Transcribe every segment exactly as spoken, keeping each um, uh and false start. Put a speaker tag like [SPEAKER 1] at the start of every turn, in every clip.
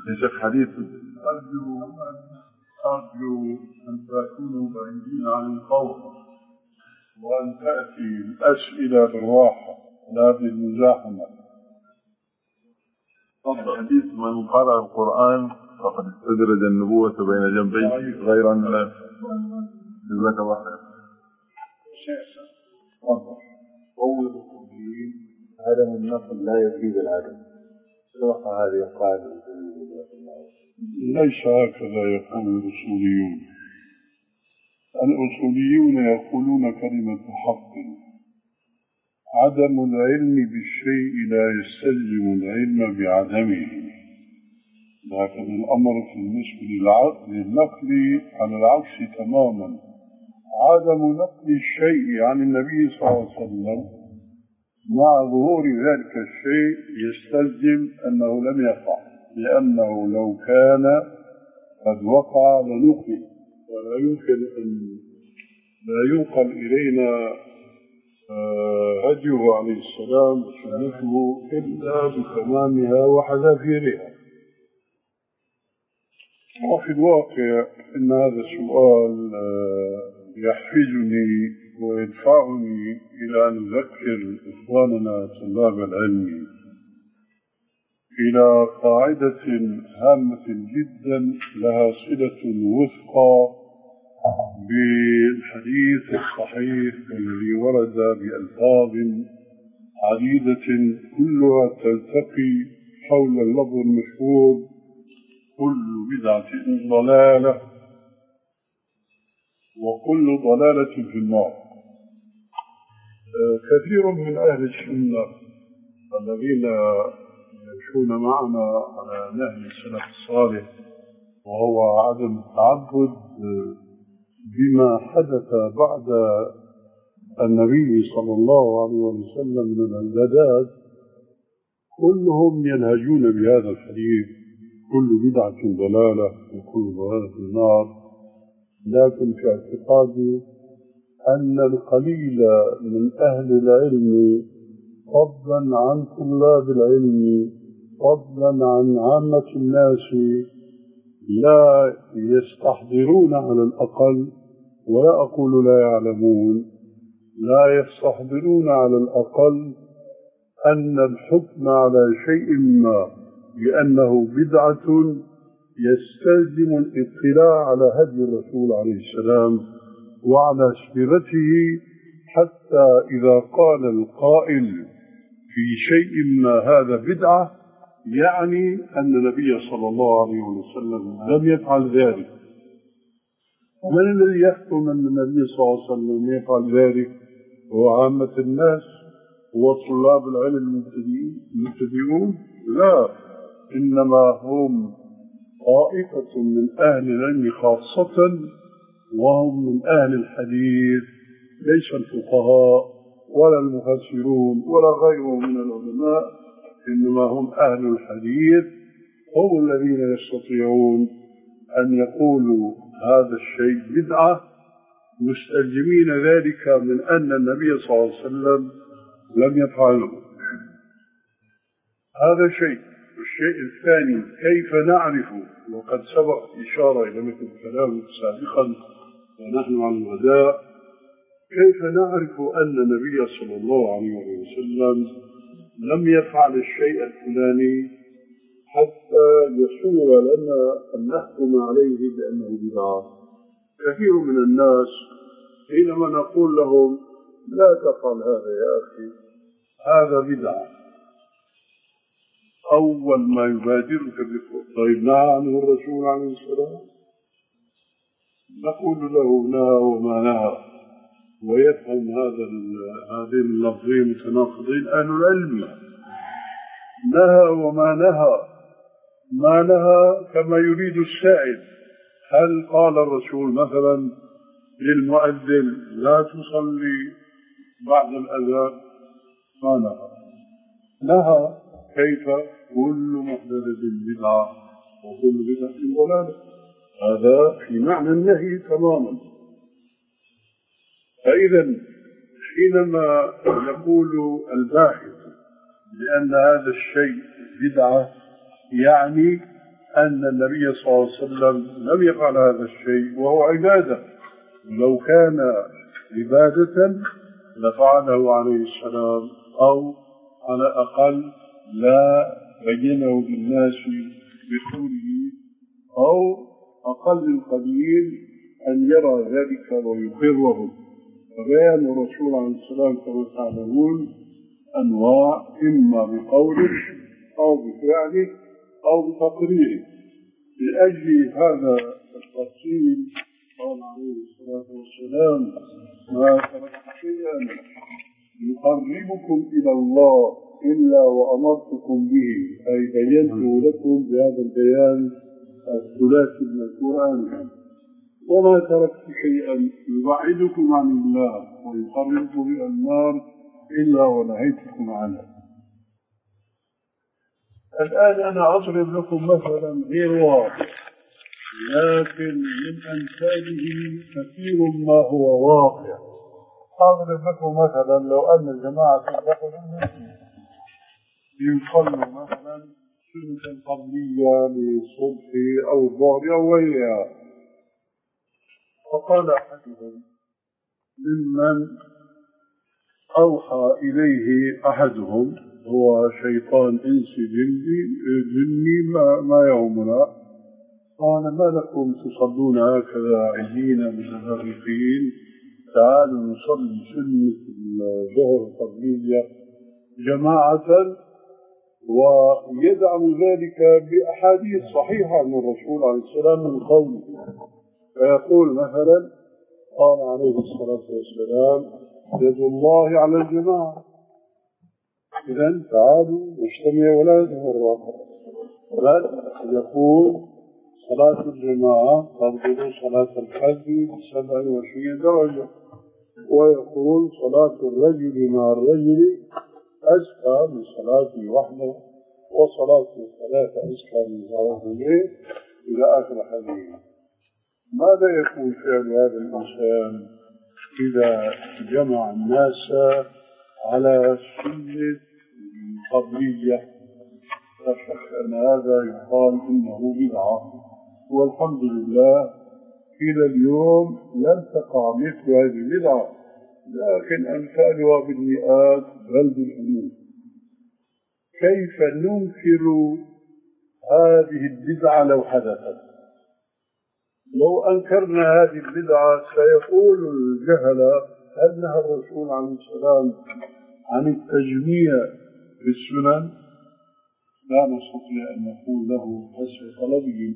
[SPEAKER 1] يا شيخ حديث أرجو أرجو أن تكونوا بعيدين عن القول وأن تأتي الأسئلة بالراحة لا بالمزاحمة. الحديث من قرأ القرآن فقد استدرج النبوة بين جنبيه غير أن لا جزاك الله خير.
[SPEAKER 2] قول المسلمين عدم النقل لا يفيد العدم، سبق هذه القاعدة.
[SPEAKER 1] ليس هكذا يقول الأصوليون. الأصوليون يقولون كلمة حق. عدم العلم بالشيء لا يستلزم العلم بعدمه، لكن الأمر في بالنسبة للنقل على العكس تماما. عدم نقل الشيء عن النبي صلى الله عليه وسلم مع ظهور ذلك الشيء يستلزم أنه لم يقع، لأنه لو كان قد وقع لنقل، ولا يمكن أن لا ينقل إلينا هديه عليه السلام وسنته إلا بتمامها وحذافيرها. وفي الواقع إن هذا السؤال يحفزني ويدفعني إلى أن أذكر إخواننا طلاب العلم إلى قاعدة هامة جدا لها صلة وثقى بالحديث الصحيح الذي ورد بألفاظ عديدة كلها تلتقي حول اللفظ المشهور: كل بدعة ضلالة وكل ضلالة في النار. كثير من أهل السنة الذين يمشون معنا على نهج السلف الصالح وهو عدم التعبد بما حدث بعد النبي صلى الله عليه وسلم من العبادات، كلهم ينهجون بهذا الحديث: كل بدعة ضلالة وكل ضلالة في النار. لكن في اعتقادي أن القليل من أهل العلم فضلا عن طلاب العلم فضلا عن عامة الناس لا يستحضرون على الأقل، ولا أقول لا يعلمون، لا يستحضرون على الأقل أن الحكم على شيء ما بأنه بدعة يستلزم الاطلاع على هدي الرسول عليه السلام وعلى سيرته، حتى إذا قال القائل في شيء ما هذا بدعة يعني أن النبي صلى الله عليه وسلم لم يفعل ذلك. من الذي يحكم أن النبي صلى الله عليه وسلم يفعل ذلك؟ هو عامة الناس وطلاب العلم المبتدئون؟ لا، إنما هم طائفة من أهل العلم خاصة، وهم من أهل الحديث، ليس الفقهاء ولا المفسرون ولا غيرهم من العلماء، إنما هم أهل الحديث، هم الذين يستطيعون أن يقولوا هذا الشيء بدعة مستلزمين ذلك من أن النبي صلى الله عليه وسلم لم يفعله. هذا شيء. الشيء الثاني: كيف نعرف، وقد سبق إشارة إلى مثل الكلام سابقا ونحن على الغداء، كيف نعرف أن النبي صلى الله عليه وسلم لم يفعل الشيء الفلاني حتى يسوغ لنا أن نحكم عليه بأنه بدعة؟ كثير من الناس حينما نقول لهم لا تفعل هذا يا أخي هذا بدعة، أول ما يبادرك بقول طيب نهى عنه الرسول عليه السلام، نقول له نهى وما نهى، ويفهم هذا هذين اللفظين متناقضين أهل العلم. نهى وما نهى، ما نهى كما يريد السائل. هل قال الرسول مثلا للمؤذن لا تصلي بعد الأذان؟ ما نهى. نهى كيف؟ كل محدثة بدعة وكل بدعة ضلالة. هذا في معنى النهي تماما. فإذا حينما يقول الباحث بأن هذا الشيء بدعة يعني أن النبي صلى الله عليه وسلم لم يفعل هذا الشيء وهو عبادة، ولو كان عبادة لفعله عليه السلام، أو على الأقل لا بينه للناس بقوله، أو أقل القليل أن يرى ذلك ويقره. فبيان الرسول عليه السلام كما تعلمون أنواع، إما بقوله أو بفعله أو بتقريره. لأجل هذا التفصيل قال عليه الصلاة والسلام: ما تركت شيئا يقربكم إلى الله إلا وأمرتكم به، أي بينته لكم بهذا البيان الثلاثي من القرآن. وما تركت شيئا يبعدكم عن الله ويقربكم إلى النار إلا ونهيتكم عنه. الآن أنا أضرب لكم مثلا غير واضح، لكن من أمثاله كثير ما هو واقع. أضرب لكم مثلا لو أن الجماعة يصلوا مثلا سنة قبلية للصبح أو الظهر أو غيرها، فقال أحدهم ممن أوحى إليه أحدهم، هو شيطان إنسي جني, جني ما, ما يومنا، قال: ما لكم تصلون هكذا عجين متفرقين؟ تعالوا نصلي سنة الظهر القبلية جماعة، ويدعم ذلك بأحاديث صحيحة عن الرسول عليه السلام من قوله. فيقول مثلا: قال عليه الصلاة والسلام: يد الله على الجماعة، إذن تعالوا نجتمع ولا نتفرق. بل يقول: صلاة الجماعة تفضل صلاة الفجر بسبع وعشرين درجة، ويقول: صلاة الرجل مع الرجل أزكى من صلاته وحده، وصلاة الثلاثة أزكى من صلاة الليل، إلى آخر الحديث. ماذا يكون فعل هذا الإنسان إذا جمع الناس على سنة قبلية؟ لا شك أن هذا يقال إنه بدعة، والحمد لله إلى اليوم لم تقع مثل هذه البدعة، لكن أمثالها بالمئات بل بالألوف. كيف ننكر هذه البدعة لو حدثت؟ لو أنكرنا هذه البدعة سيقول الجهلة: هل نهى الرسول عليه السلام عن التجميع في السنن؟ لا نستطيع أن نقول له حسب طلبه.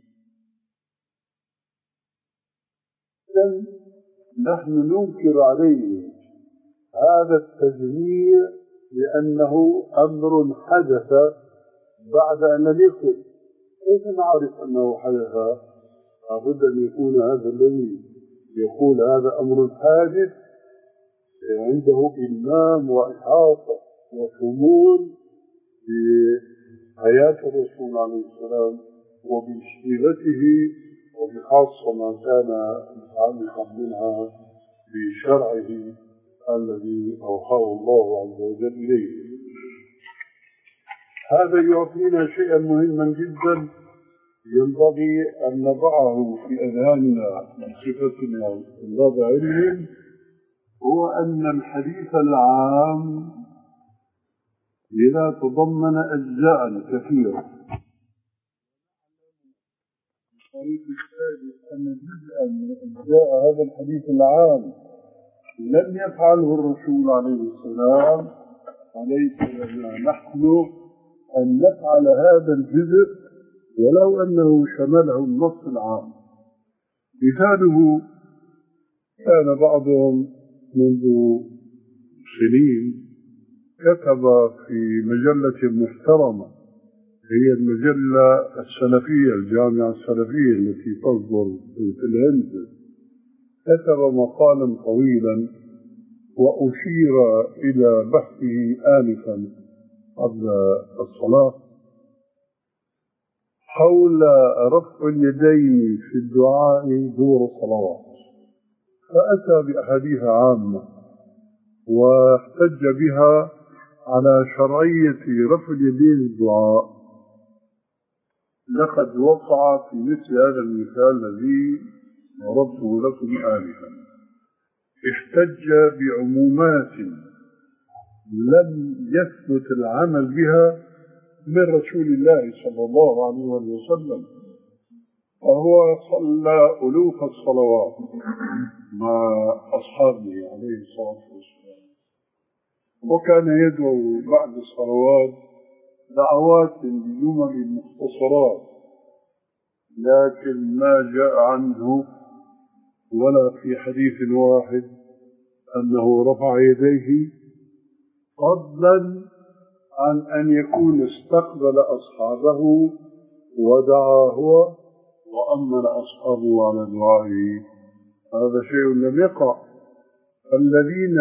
[SPEAKER 1] نحن ننكر عليه هذا التجميع لأنه أمر حدث بعد أن لم يكن. كيف نعرف أنه حدث؟ لابد أن يكون هذا الذي يقول هذا أمر حادث عنده إلمام وإحاطة وشمول بحياة الرسول عليه السلام وبسيرته، وبخاصة ما كان متعلقا منها بشرعه الذي أوحاه الله عز وجل إليه. هذا يعطينا شيئا مهما جدا ينبغي أن نضعه في أذهاننا من صفتنا طلاب علم، هو أن الحديث العام إذا تضمن أجزاء كثيرة، الطريق الثالث أن جزءا من أجزاء هذا الحديث العام لم يفعله الرسول عليه السلام، عليك لنا نحن أن نفعل هذا الجزء ولو أنه شمله النص العام. مثاله: كان بعضهم منذ سنين كتب في مجلة محترمة، هي المجلة السلفية، الجامعة السلفية التي تصدر في الهند، كتب مقالا طويلا وأشير إلى بحثه آنفا قبل الصلاة حول رفع اليدين في الدعاء دور الصلوات، فأتى بأحاديث عامة واحتج بها على شرعية رفع اليدين الدعاء. لقد وقع في مثل هذا المثال الذي ضربته لكم آنفا، احتج بعمومات لم يثبت العمل بها من رسول الله صلى الله عليه وسلم، فهو صلى ألوف الصلوات مع أصحابه عليه الصلاة والسلام، وكان يدعو بعد الصلوات دعوات بجمل مختصرات، لكن ما جاء عنه ولا في حديث واحد أنه رفع يديه، فضلا عن أن يكون استقبل أصحابه ودعا هو وأمن أصحابه على دعائه. هذا شيء لم يقع. الذين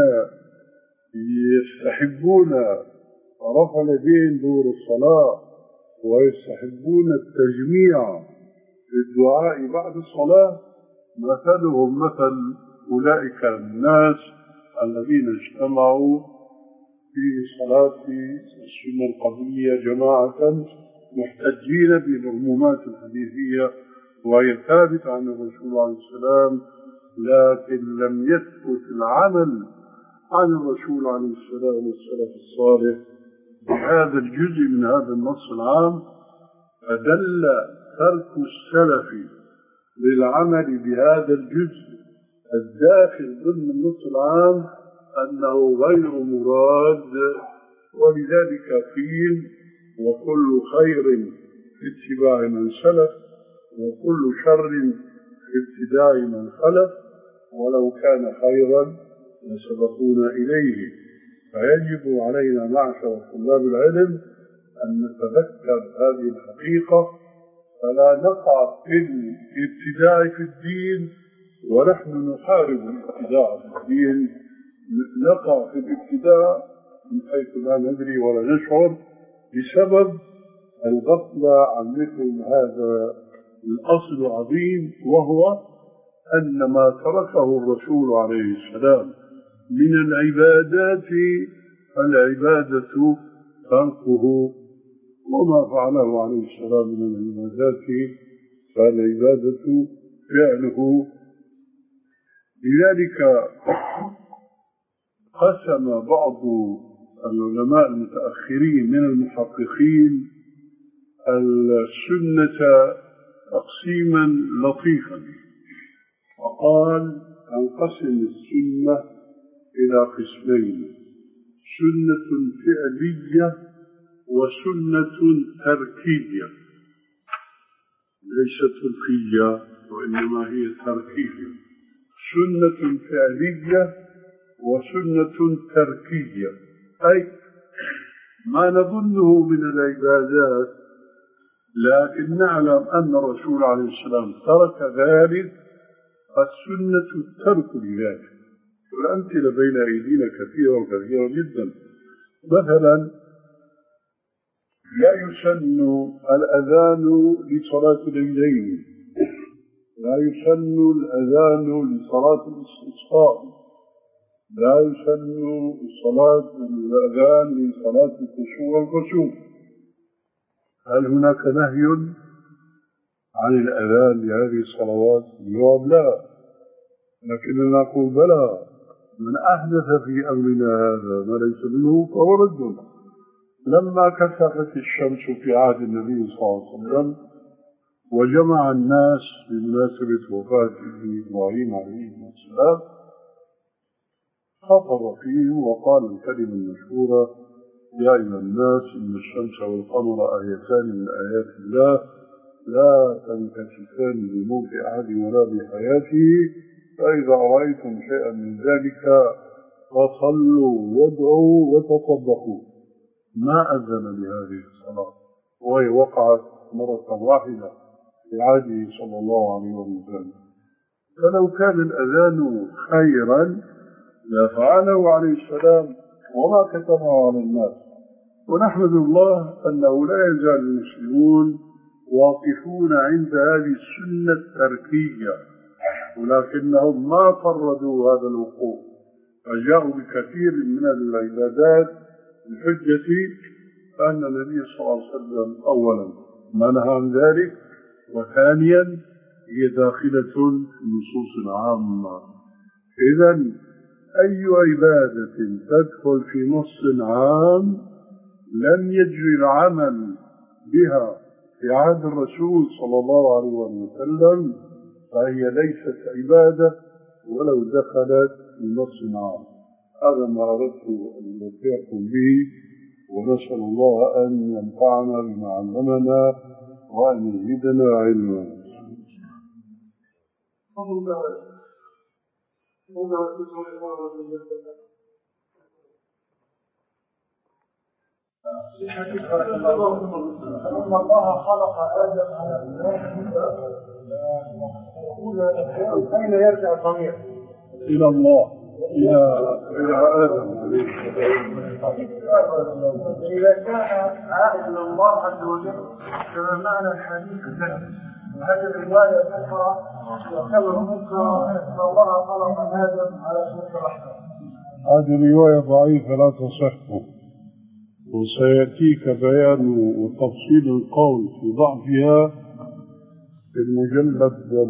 [SPEAKER 1] يستحبون رفع اليدين دور الصلاة ويستحبون التجميع في الدعاء بعد الصلاة مثلهم مثل أولئك الناس الذين اجتمعوا في صلاة السنة القبلية جماعة محتجين بالعمومات الحديثية وهي ثابتة عن الرسول عليه السلام، لكن لم يثبت العمل عن الرسول عليه السلام والسلف الصالح بهذا الجزء من هذا النص العام، فدل ترك السلف للعمل بهذا الجزء الداخل ضمن النص العام أنه غير مراد. ولذلك قيل: وكل خير في اتباع من سلف وكل شر في ابتداع من خلف، ولو كان خيرا لسبقونا إليه. فيجب علينا معشر طلاب العلم أن نتذكر هذه الحقيقة، فلا نقع في الابتداع في الدين ونحن نحارب الابتداع في الدين، نقع في الابتداع من حيث لا ندري ولا نشعر بسبب الغفلة عن مثل هذا الأصل العظيم، وهو أن ما تركه الرسول عليه السلام من العبادات فالعبادة تركه، وما فعله عليه السلام من العبادات فالعبادة فعله. لذلك قسم بعض العلماء المتأخرين من المحققين السنة تقسيما لطيفا، وقال: انقسم السنة إلى قسمين: سنة فعلية وسنة تركية، ليست تركية وإنما هي تركية. سنة فعلية وسنة تركية، أي ما نظنه من العبادات لكن نعلم أن الرسول عليه السلام ترك ذلك، فالسنة الترك لذلك. والأمثلة بين أيدينا كثيرة وكثيرة جدا. مثلا لا يسن الأذان لصلاة العيدين، لا يسن الأذان لصلاة الاستسقاء، لا يسن الصلاة الأذان لصلاة الكسوف والكسوف. هل هناك نهي عن الأذان لهذه الصلوات؟ الجواب لا، لكننا نقول بلى، من أحدث في أمرنا هذا ما ليس منه فهو رد. لما كسفت الشمس في عهد النبي صلى الله عليه وسلم وجمع الناس بمناسبة وفاته إبراهيم عليه السلام، خطب فيهم وقال الكلمة المشهورة: يا أيها الناس إن الشمس والقمر آيتان من آيات الله لا تنكسفان لموت أحد ولا بحياته، فإذا رأيتم شيئا من ذلك فصلوا وادعوا وتصدقوا. ما أذن لهذه الصلاة، وهي وقعت مرة واحدة في عهده صلى الله عليه وسلم. فلو كان الأذان خيرا لفعله عليه السلام وما كتبه على الناس. ونحمد الله أنه لا يزال المسلمون واقفون عند هذه السنة التركية، ولكنهم ما فردوا هذا الوقوف، فجاءوا بكثير من العبادات بحجة أن النبي صلى الله عليه وسلم أولا ما نهى عن ذلك. وثانيا هي داخلة في النصوص العامة. إذن أي عبادة تدخل في نص عام لم يجري العمل بها في عهد الرسول صلى الله عليه وسلم فهي ليست عبادة ولو دخلت في نص عام. هذا ما أردت أن نوفيكم به، ونسأل الله أن ينفعنا بما علمنا وأن يزيدنا علما.
[SPEAKER 2] إن الله خلق آدم على أين يرجع الضمير؟
[SPEAKER 1] إلى الله، إلى إلى آدم.
[SPEAKER 2] إذا كان عائد إلى الله عز وجل كما معنى الحديث الثاني، هذه الرواية الأخرى يعتبر منكرا أن الله خلق آدم على سورة الرحمن.
[SPEAKER 1] هذه رواية ضعيفة لا تصح، وسيأتيك بيان وتفصيل القول في ضعفها في المجلد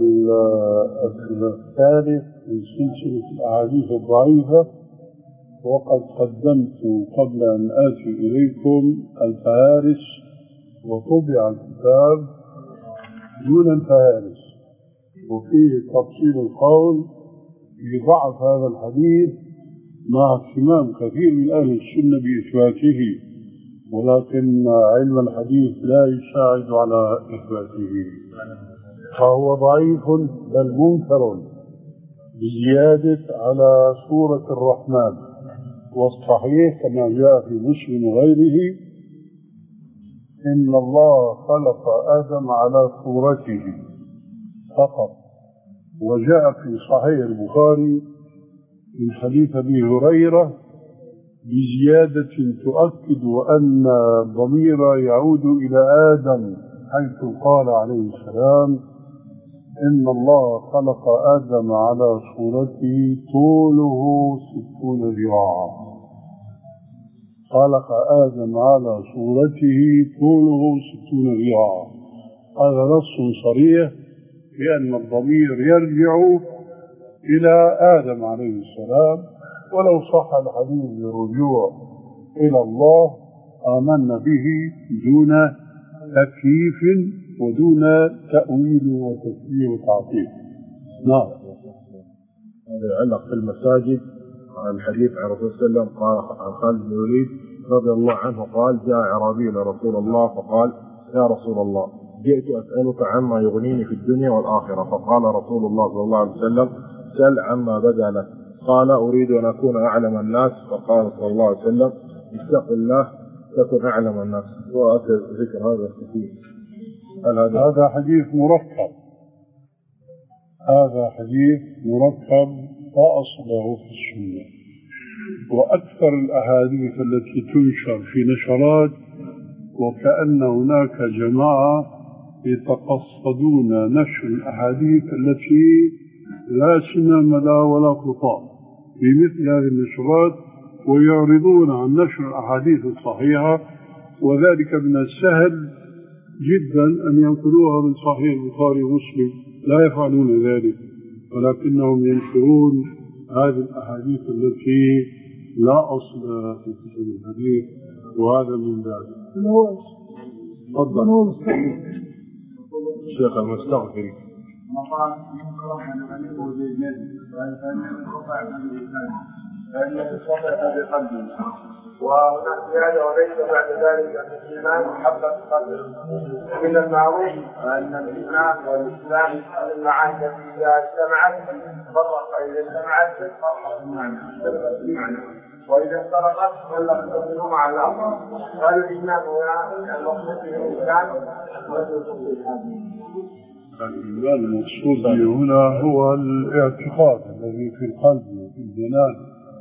[SPEAKER 1] الثالث من سلسلة الأحاديث الضعيفة. وقد قدمت قبل أن آتي إليكم الفهارس، وطبع الكتاب دون الفهارس، وفيه تفصيل القول في ضعف هذا الحديث مع اهتمام كثير من أهل السنة بإثباته، ولكن علم الحديث لا يساعد على إثباته، فهو ضعيف بل منكر بزيادة على سورة الرحمن. والصحيح كما جاء في مسلم وغيره إن الله خلق آدم على صورته فقط. وجاء في صحيح البخاري من حديث أبي هريرة بزيادة تؤكد أن الضمير يعود إلى آدم، حيث قال عليه السلام إن الله خلق آدم على صورته طوله ستون ذراعا. خلق آدم على صورته طوله ستون ذراعا. هذا نص صريح بأن الضمير يرجع إلى آدم عليه السلام، ولو صح الحديث بالرجوع إلى الله آمنا به دون تكييف ودون تأويل وتشبيه وتعطيل. نعم.
[SPEAKER 2] هذا يعلق في المساجد عن الحديث عن الرسول صلى الله عليه وسلم قال عن خالد بن الوليد رضي الله عنه قال جاء أعرابي إلى رسول الله فقال يا رسول الله جئت أسألك عما يغنيني في الدنيا والآخرة. فقال رسول الله صلى الله عليه وسلم سل عما بدا لك. قال أريد أن أكون أعلم الناس. فقال صلى الله عليه وسلم اتق الله تكن أعلم الناس. وأتى ذكر هذا كثير.
[SPEAKER 1] هذا هذا حديث مركب، هذا حديث مركب وأصله في السنة. وأكثر الأحاديث التي تنشر في نشرات وكأن هناك جماعة يتقصدون نشر الأحاديث التي لا سمام لها ولا خطاب في مثل هذه النشرات، ويعرضون عن نشر الأحاديث الصحيحة، وذلك من السهل جدا أن ينقلوها من صحيح البخاري ومسلم، لا يفعلون ذلك، ولكنهم ينشرون هذه الأحاديث التي لا أصل في كتب الحديث، وهذا من ذلك. تفضل
[SPEAKER 2] الشيخ المستغفري.
[SPEAKER 3] مقام يكره أن يكون للنبي فإن يقطع من الإنسان فإن يتصفح بقلبه، وهناك زيادة وليس بعد ذلك أن الإيمان محبة قلبه. من المعروف أن الإيمان والإسلام من المعاني التي إذا اجتمعت فرق، إذا اجتمعت فرق المعنى، وإذا افترقت فلم تكن مع الأمر. قال الإيمان هنا المقصود به الإنسان والرسول الحديث.
[SPEAKER 1] الإيمان المقصود به هنا هو الاعتقاد الذي في القلب وفي الجنان،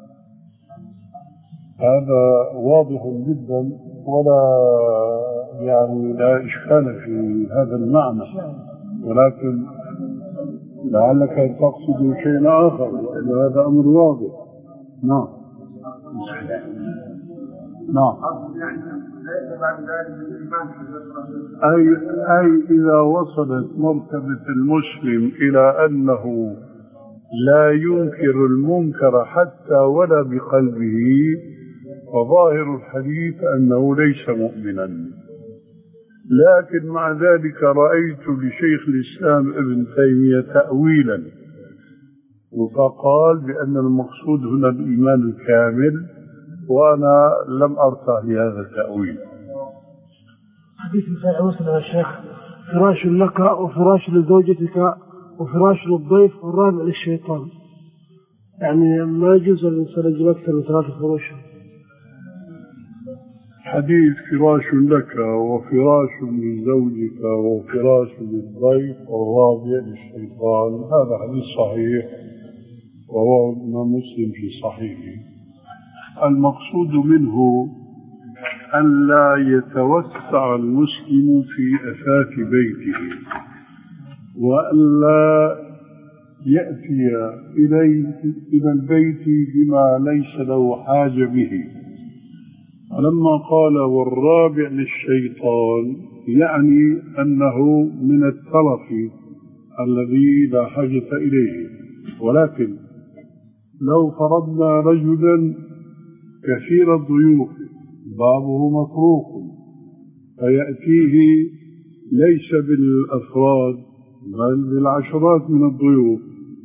[SPEAKER 1] هذا واضح جدا ولا يعني لا إشكال في هذا المعنى، ولكن لعلك تقصد شيء آخر، وإن هذا أمر واضح. نعم نعم.
[SPEAKER 3] ليس بعد ذلك من الإيمان.
[SPEAKER 1] أي, أي إذا وصلت مرتبة المسلم إلى أنه لا ينكر المنكر حتى ولا بقلبه، فظاهر الحديث أنه ليس مؤمنا. لكن مع ذلك رأيت لشيخ الإسلام ابن تيمية تأويلا، فقال بأن المقصود هنا الإيمان الكامل، وأنا لم أرتاح لهذا التأويل.
[SPEAKER 4] حديث صحيح مسلم يا شيخ: فراش لك وفراش لزوجتك وفراش للضيف والرابع للشيطان. يعني ما يجوز الإنسان يجب أكثر من ثلاثة فروش.
[SPEAKER 1] حديث فراش لك وفراش لزوجك وفراش للضيف والرابع للشيطان، هذا حديث صحيح وهو الإمام مسلم في صحيحه. المقصود منه أن لا يتوسع المسلم في أثاث بيته، وأن لا يأتي إليه إلى البيت بما ليس له حاجة به. ولما قال والرابع للشيطان يعني أنه من الترف الذي لا حاجة إليه. ولكن لو فرضنا رجلا كثير الضيوف بابه مطروق فيأتيه ليس بالأفراد بل بالعشرات من الضيوف،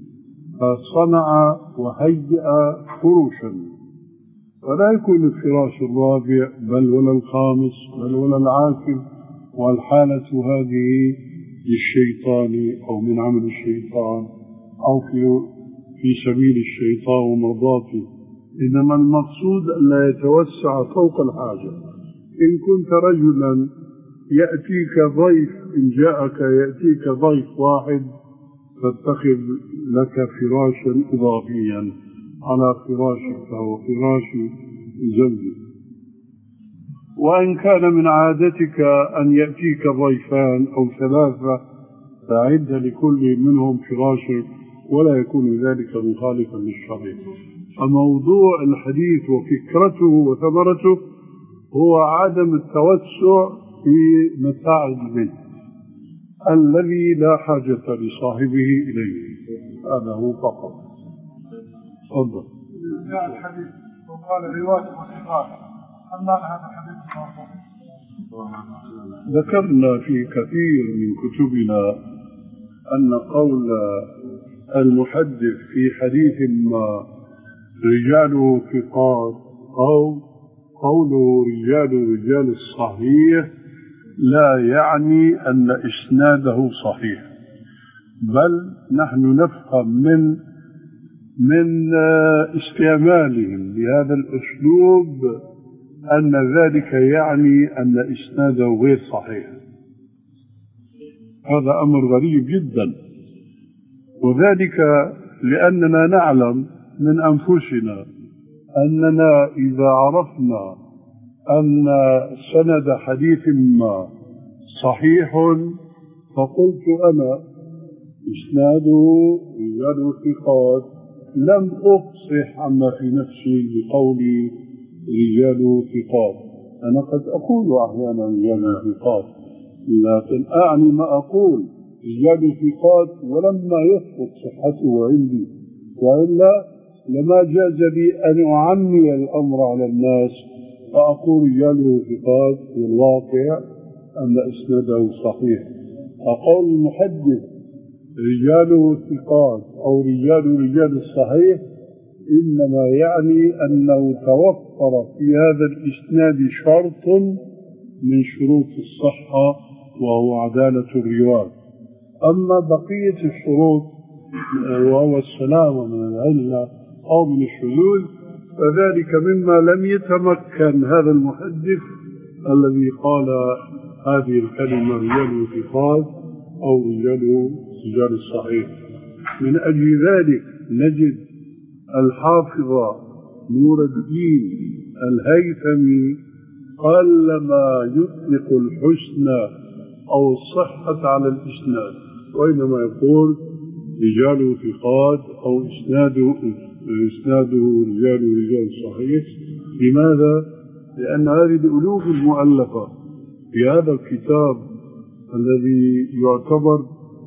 [SPEAKER 1] فصنع وهيئ فرشا، فلا يكون الفراش الرابع بل ولا الخامس بل ولا العاشر، والحالة هذه للشيطان أو من عمل الشيطان أو في, في سبيل الشيطان ومرضاته. إنما المقصود أن لا يتوسع فوق الحاجة. إن كنت رجلا يأتيك ضيف، إن جاءك يأتيك ضيف واحد فاتخذ لك فراشا إضافيا على فراشك وفراش زوجك. وإن كان من عادتك أن يأتيك ضيفان أو ثلاثة فأعد لكل منهم فراشا، ولا يكون ذلك مخالفا للشرع. فموضوع الحديث وفكرته وثمرته هو عدم التوسع في متاع البيت الذي لا حاجة لصاحبه إليه، هذا هو فقط. تفضل.
[SPEAKER 3] جاء الحديث وقال رواية وصفات، هل معنى هذا الحديث؟
[SPEAKER 1] ذكرنا في كثير من كتبنا أن قول المحدث في حديث ما رجاله ثقات أو قوله رجال رجال الصحيح لا يعني أن إسناده صحيح، بل نحن نفهم من من استعمالهم بهذا الأسلوب أن ذلك يعني أن إسناده غير صحيح. هذا أمر غريب جدا، وذلك لأننا نعلم من أنفسنا أننا إذا عرفنا أن سند حديث ما صحيح فقلت أنا إسناده رجال ثقات، لم أفصح عما في نفسي بقولي رجال ثقات. أنا قد أقول أحيانا رجال ثقات، لكن أعني ما أقول رجال ثقات ولما يثبت صحته عندي، وإلا لما جاز لي أن أعمي الأمر على الناس فأقول رجاله ثقات والواقع أن إسناده صحيح. أقول المحدث رجاله ثقات أو رجال رجال الصحيح إنما يعني أنه توفر في هذا الإسناد شرط من شروط الصحة وهو عدالة الرواة. أما بقية الشروط وهو السلامة من العلة أو من الشذوذ فذلك مما لم يتمكن هذا المحدث الذي قال هذه الكلمة رجال ثقات أو رجال رجال الصحيح. من أجل ذلك نجد الحافظ نور الدين الهيثمي قلما يطلق الحسن أو الصحة على الإسناد، وإنما يقول رجال ثقات أو إسناده إسناده رجال رجال صحيح. لماذا؟ لأن هذه الألوف المؤلفة في هذا الكتاب الذي يعتبر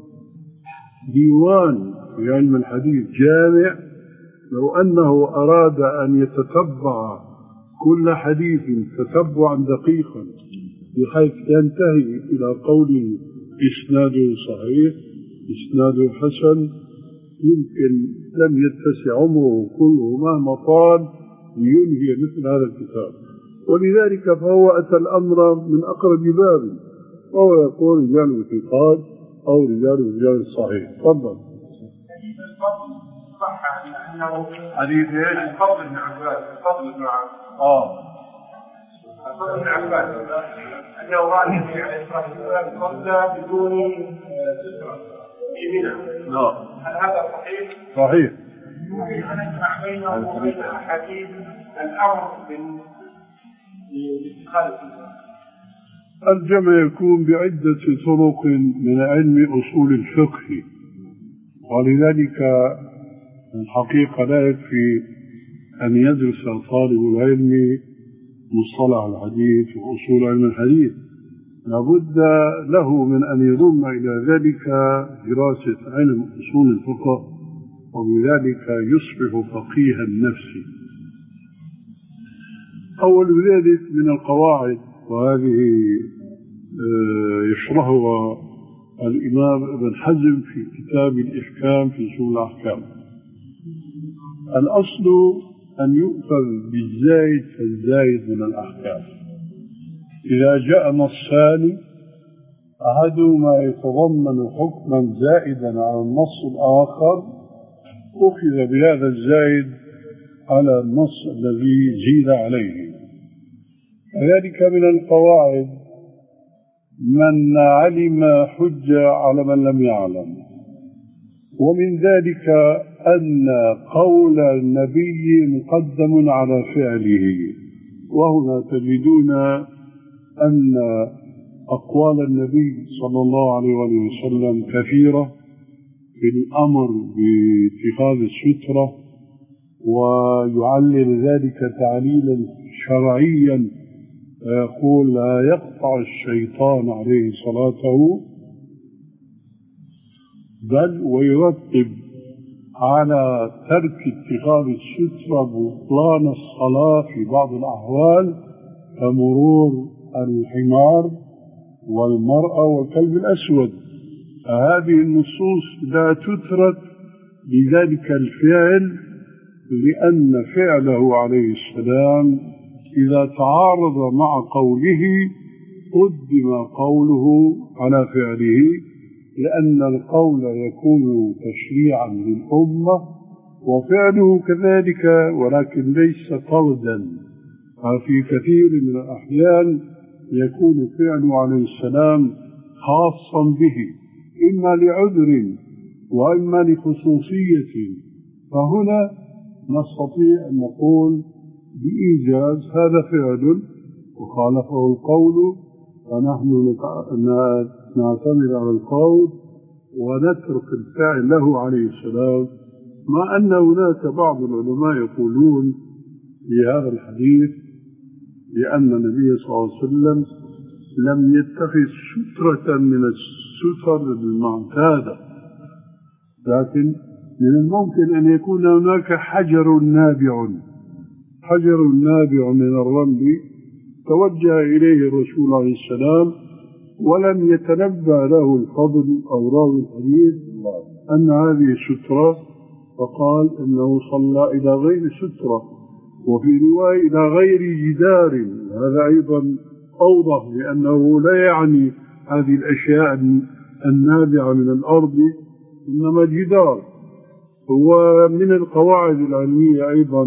[SPEAKER 1] ديوان في علم الحديث جامع، لو أنه أراد أن يتتبع كل حديث تتبعا دقيقا بحيث ينتهي إلى قوله إسناده صحيح إسناده حسن، يمكن لم يتسع عمره كله مهما طال لينهي مثل هذا الكتاب. ولذلك فهو أتى الأمر من أقرب باب، وهو يقول رجال الثقات أو رجال رجال الصحيح. تفضل.
[SPEAKER 3] حديث ايش؟ الفضل بن عباس الفضل بن عباس اه الفضل بن عباس انه راى النبي عليه الصلاه والسلام صلى بدون ستره في منى.
[SPEAKER 1] نعم.
[SPEAKER 3] هل هذا صحيح؟
[SPEAKER 1] صحيح.
[SPEAKER 3] يمكن ان نجمع بينه وبين احاديث الامر باتخاذ السنه.
[SPEAKER 1] الجمع يكون بعدة طرق من علم أصول الفقه، ولذلك الحقيقة لا يكفي أن يدرس طالب العلم مصطلح الحديث وأصول علم الحديث، لابد له من أن يضم إلى ذلك دراسة علم أصول الفقه، وبذلك يصبح فقيها نفسي. أول ذلك من القواعد، وهذه يشرحها الإمام ابن حزم في كتاب الإحكام في أصول الأحكام. الأصل أن يؤخذ بالزايد فالزايد من الأحكام. إذا جاء نصان أحدهما يتضمن حكما زائدا على النص الآخر أخذ بهذا الزايد على النص الذي زيد عليه. ذلك من القواعد من علم حجة على من لم يعلم، ومن ذلك أن قول النبي مقدم على فعله، وهنا تجدون أن أقوال النبي صلى الله عليه وسلم كثيرة في الأمر باتخاذ السترة، ويعلل ذلك تعليلا شرعيا، يقول لا يقطع الشيطان عليه صلاته، بل ويرتب على ترك اتخاذ السترة بطلان الصلاة في بعض الأحوال كمرور الحمار والمرأة والكلب الأسود. هذه النصوص لا تترك لذلك الفعل، لأن فعله عليه السلام إذا تعارض مع قوله قدم قوله على فعله، لأن القول يكون تشريعا للأمة وفعله كذلك، ولكن ليس طردا. ففي كثير من الأحيان يكون فعله عليه السلام خاصا به، إما لعذر وإما لخصوصية، فهنا نستطيع أن نقول بإيجاز هذا فعل وخالفه القول، ونحن نعتمد على القول ونترك الفاعل له عليه السلام. مع أن هناك بعض العلماء يقولون في هذا الحديث لأن النبي صلى الله عليه وسلم لم يتخذ سترة من الستر المعتادة، لكن من الممكن أن يكون هناك حجر نابع حجر نابع من الرمل توجه إليه الرسول عليه السلام ولم يتنبأ له الفضل أو راوي الحديث أن هذه سترة، فقال إنه صلى إلى غير سترة، وفي رواية إلى غير جدار. هذا أيضا أوضح، لأنه لا يعني هذه الأشياء النابعة من الأرض، إنما الجدار. هو من القواعد العلمية أيضا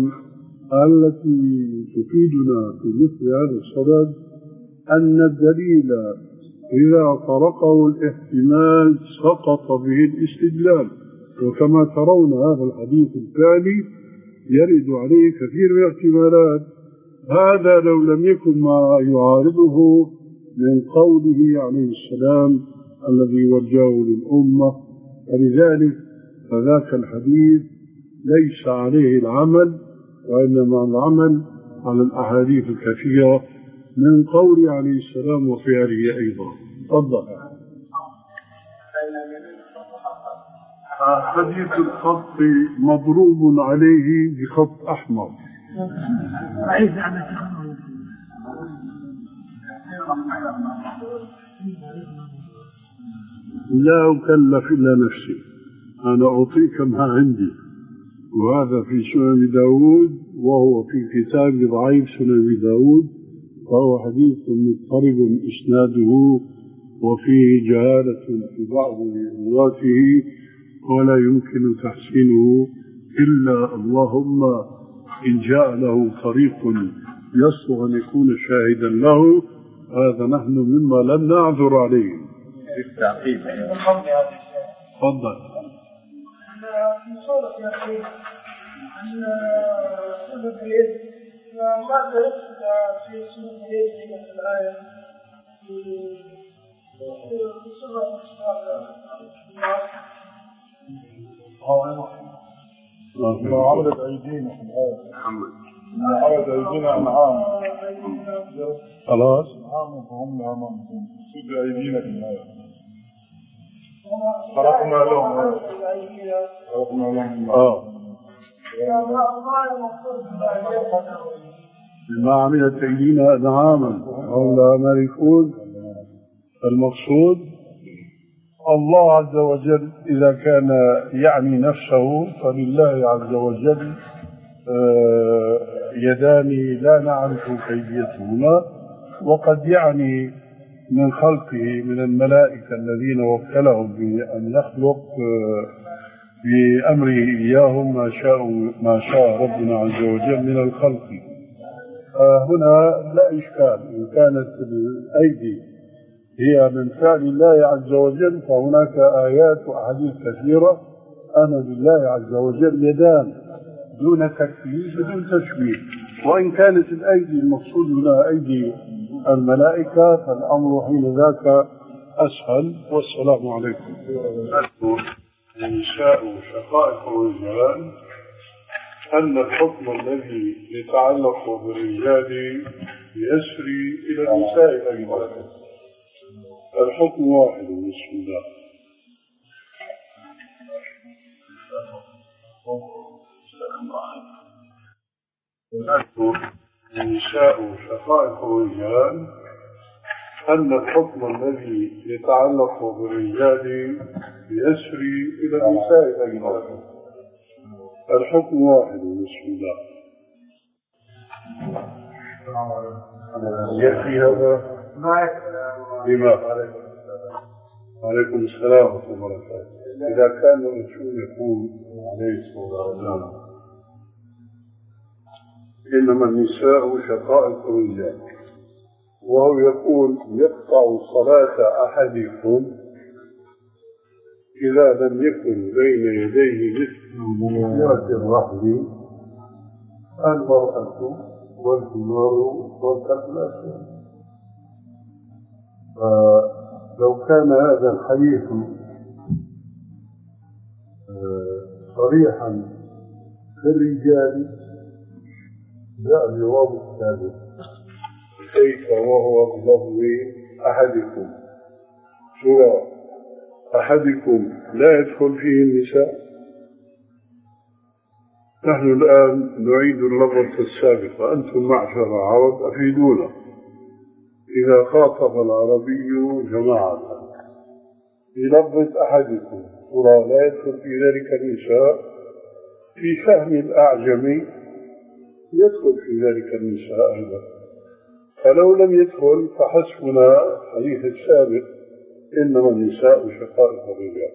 [SPEAKER 1] التي تفيدنا في مثل هذا الصدد أن الدليل إذا طرقه الاحتمال سقط به الاستدلال، وكما ترون هذا الحديث الثاني يرد عليه كثير من الاحتمالات. هذا لو لم يكن ما يعارضه من قوله عليه السلام الذي وجهه للأمة، فلذلك فذاك الحديث ليس عليه العمل، وإنما العمل على الأحاديث الكثيرة من قوله عليه السلام وفعله أيضا. تفضل. حديث الخط مضروب عليه بخط أحمر. لا أكلف إلا نفسي، أنا أعطيك ما عندي، وهذا في سنن داود، وهو في كتاب ضعيف سنن داود، فهو حديث مضطرب إسناده وفيه جهالة في بعض رواته ولا يمكن تحسينه إلا اللهم إن جاء له طريق يصلح أن يكون شاهدا له، هذا نحن مما لم نعذر عليه.
[SPEAKER 2] بالتعقيب
[SPEAKER 1] تفضل.
[SPEAKER 3] في صورة يا أخي أن سبب اليد ماذا يقصد في سبب اليد في الآية في صورة
[SPEAKER 2] ما عملت أيدينا في الآية محمد ما عملت أيدينا أنعام خلاص أنعام فهم لها منظوم سد أيدينا في الآية خلقنا لهم خلقنا لهم
[SPEAKER 1] آه بما عملت أيدينا أنعاما هم لها مالكون. المقصود الله عز وجل إذا كان يعني نفسه فلله عز وجل يدان لا نعرف كيفيتهما، وقد يعني من خلقه من الملائكة الذين وكلهم بأن يخلق بأمره إياهم ما شاء ما شاء ربنا عز وجل من الخلق. هنا لا إشكال، إن كانت الأيدي هي من فعل الله عز وجل فهناك آيات وأحاديث كثيرة أن لله عز وجل يدان دون تكييف بدون تشبيه. وإن كانت الأيدي المقصود هنا أيدي الملائكة فالأمر حين ذاك أسهل. والسلام عليكم. النساء شقائق الرجال أن الحكم الذي يتعلق بالرجال يسري إلى النساء أيضا. الحكم واحد. بسم الله. النساء شقائق الرجال أن الحكم الذي يتعلق بالرجال يسري إلى النساء أيضا. الحكم واحد. بسم الله. يكفي هذا؟
[SPEAKER 3] ما يكفي.
[SPEAKER 1] لماذا؟ وعليكم السلام ورحمة الله وبركاته. إذا كان الرسول يقول عليه الصلاة والسلام إنما النساء شقائق الرجال، وهو يقول يقطع صلاة أحدكم إذا لم يكن بين يديه مثل مؤخرة الرحل المرأة والحمار والكلب الأسود. فلو كان هذا الحديث صريحا في الرجال جاء الجواب الثالث كيف وهو بلفظ أحدكم. سورة أحدكم لا يدخل فيه النساء. نحن الآن نعيد اللفظة السابقة. أنتم معشر عرب أفيدونا. إذا خاطب العربي جماعة بلفظة أحدكم سورة لا يدخل في ذلك النساء، في فهم الأعجمي يدخل في ذلك النساء أيضا. فلو لم يدخل فحسبنا الحديث السابق إنما النساء شقائق الرجال.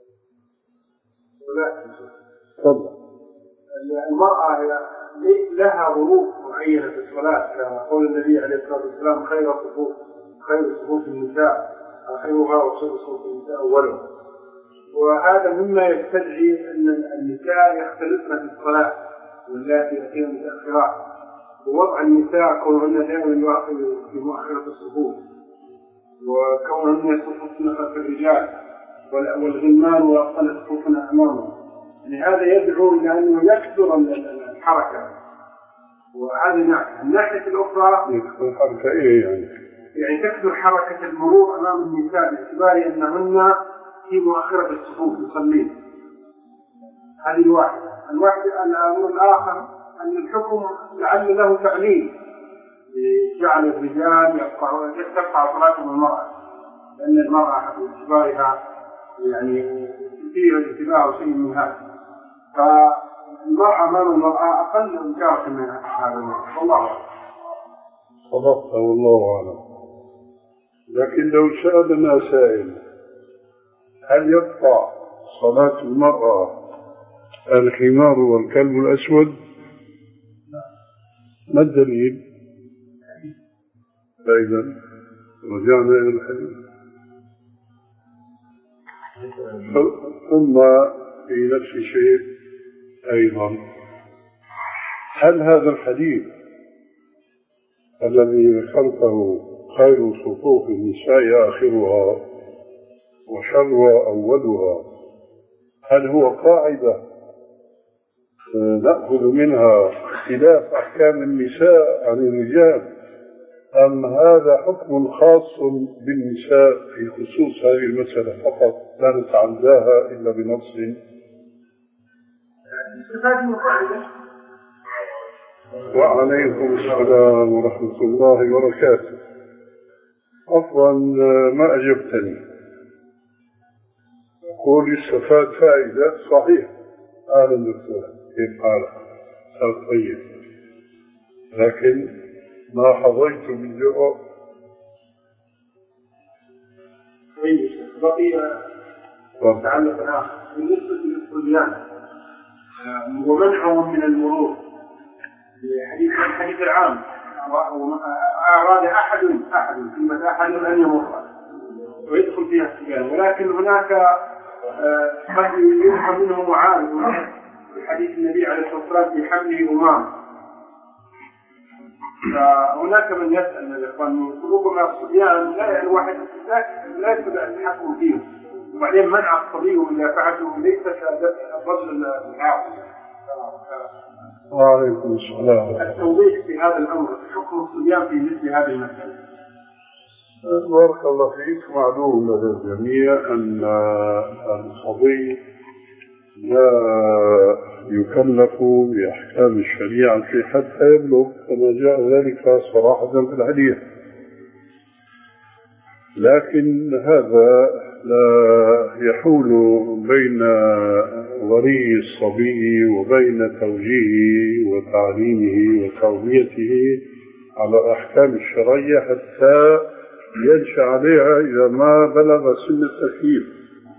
[SPEAKER 1] تفضل.
[SPEAKER 3] المرأة لها ظروف معينة في الصلاة كما قول النبي عليه الصلاة والسلام خير صفوف خير صفوف النساء خيرها وشر صفوف النساء أولها. وهذا مما يستدعي أن النساء يختلفن في الصلاة واللاتي يأتين متأخرات، ووضع النساء كونهن دائما في مؤخرة الصفوف وكونهن يصففن خلف الرجال والغلمان وأطفال يصففن أمامهم. يعني هذا يدعو إلى أنه يكثر الحركة وهذا ناحية. الناحية الأخرى
[SPEAKER 1] يكثر حركة إيه يعني؟
[SPEAKER 3] يعني تكثر حركة المرور أمام النساء باعتبار أنهن في مؤخرة الصفوف يصلين. هذه الواحدة. الواحدة الأمر الآخر أن الحكم لعل له تعليل جعل الرجال يقطعون تقطع صلاتهم المرأة، لأن المرأة باعتبارها يعني كثير الانتباه أو شيء من هذا، فالمرأة أمام المرأة أقل إنكارا من هذا الوقت. والله أعلم.
[SPEAKER 1] صدقت والله أعلم. لكن لو سألنا سائل هل يقطع صلاة المرأة الحمار والكلب الأسود؟ ما الدليل؟ فإذا رجعنا إلى الحديث. ثم في نفس الشيء أيضا، هل هذا الحديث الذي ذكرته خير صفوف النساء آخرها وشر أولها، هل هو قاعدة نأخذ منها اختلاف أحكام النساء عن الرجال، أم هذا حكم خاص بالنساء في خصوص هذه المسألة فقط لا نتعداها إلا بنص؟ وعليكم السلام ورحمة الله وبركاته. عفوا ما أجبتني. قول استفاد فائدة صحيح. أهلا دكتور، كيف حالك؟ طيب، لكن ما حظيت بالجواب.
[SPEAKER 3] طيب بقي تعلق آخر بالنسبة للصبيان ومنعهم من المرور حديث الحديث العام، أراد أحد أحد كلمة أحد أن يمر ويدخل فيها الصبيان، ولكن هناك قد يفهم منه معارض بحديث النبي عليه الصلاة والسلام في حمله أمام. فهناك من يسأل من الإخوان ربما الصبيان لا الواحد لا يستطيع التحكم فيه، وبعدين منع الصبي ومدافعته ليس كالرجل العاقل.
[SPEAKER 1] وعليكم السلام.
[SPEAKER 3] التوضيح في هذا الأمر حكم الصبيان في مثل هذه المسألة.
[SPEAKER 1] بارك الله فيك. معلوم لدى الجميع أن الصبي لا يكلف بأحكام الشريعة حتى يبلغ، كما جاء ذلك صراحة في الحديث، لكن هذا لا يحول بين ولي الصبي وبين توجيهه وتعليمه وتربيته على الأحكام الشرعية حتى ينشأ عليها إذا ما بلغ سن التكليف.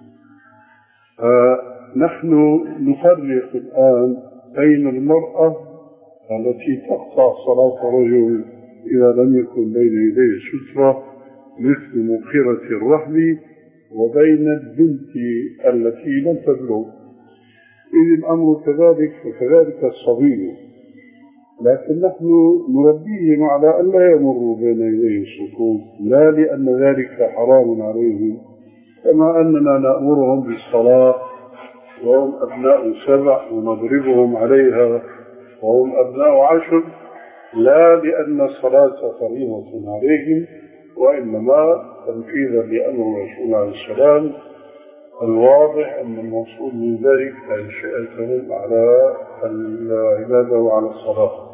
[SPEAKER 1] نحن نفرق الآن بين المرأة التي تقطع صلاة رجل إذا لم يكن بين يديه سترة مثل مؤخرة الرحم، وبين البنت التي لم تبلغ، إذ الأمر كذلك فكذلك الصبي، لكن نحن نربيهم على أن لا يمروا بين يديه الصفوف، لا لأن ذلك حرام عليهم، كما أننا نأمرهم بالصلاة وهم أبناء سبع ونضربهم عليها وهم أبناء عشر، لا لأن الصلاة فريضة عليهم، وإنما تنفيذا لأمر الرسول عليه السلام الواضح أن المقصود من ذلك تنشئتهم على العبادة وعلى الصلاة.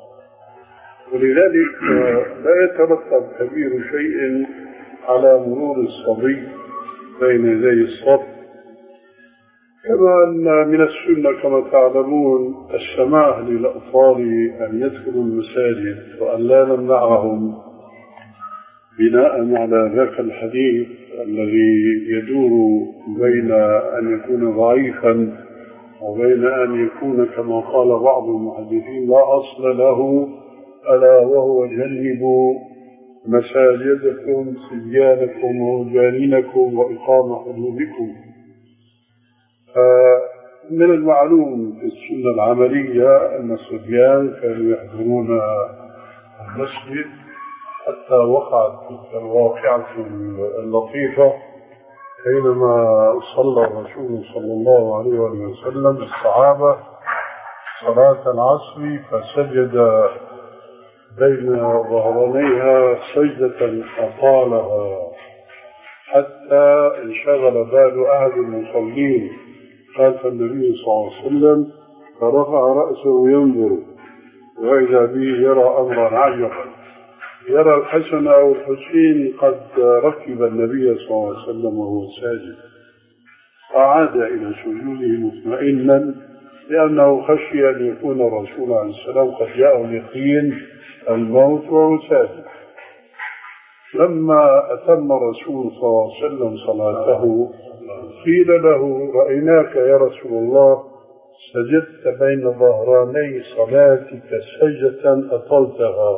[SPEAKER 1] ولذلك لا يترتب كبير شيء على مرور الصبي بين يدي الصف، كما أن من السنة كما تعلمون السماح للأطفال أن يدخلوا المساجد وأن لا نمنعهم بناء على ذاك الحديث الذي يدور بين أن يكون ضعيفا وبين أن يكون كما قال بعض المحدثين لا أصل له، ألا وهو جنبوا مساجدكم صبيانكم وجانينكم وإقام حدودكم. من المعلوم في السنة العملية أن الصبيان كانوا يحضرون المسجد حتى وقعت تلك الواقعة اللطيفة حينما صلى الرسول صلى الله عليه وسلم بالصحابة صلاة العصر فسجد بين ظهرانيها سجدة أطالها حتى انشغل بال أحد المصلين خلف النبي صلى الله عليه وسلم فرفع رأسه ينظر وإذا به يرى أمرا عجبا، يرى الحسن أو الحسين قد ركب النبي صلى الله عليه وسلم وهو ساجد، فعاد إلى سجوده مطمئنا لأنه خشي أن يكون الرسول عليه السلام قد جاء اليقين الموت وهو ساجد. لما أتم الرسول صلى الله عليه وسلم صلاته قيل له: رأيناك يا رسول الله سجدت بين ظهراني صلاتك سجدة أطلتها.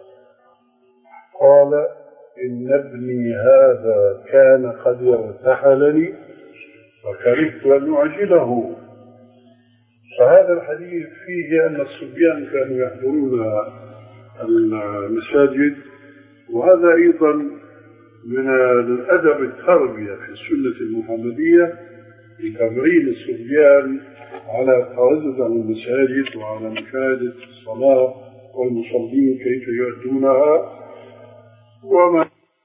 [SPEAKER 1] قال: إن ابني هذا كان قد ارتحلني فكرهت أن أعجله. فهذا الحديث فيه أن الصبيان كانوا يحضرون المساجد، وهذا أيضا من الأدب التربية في السنة المحمدية لتمرين الصبيان على التردد على المساجد وعلى مشاهدة الصلاة والمصلين كيف يؤدونها. وما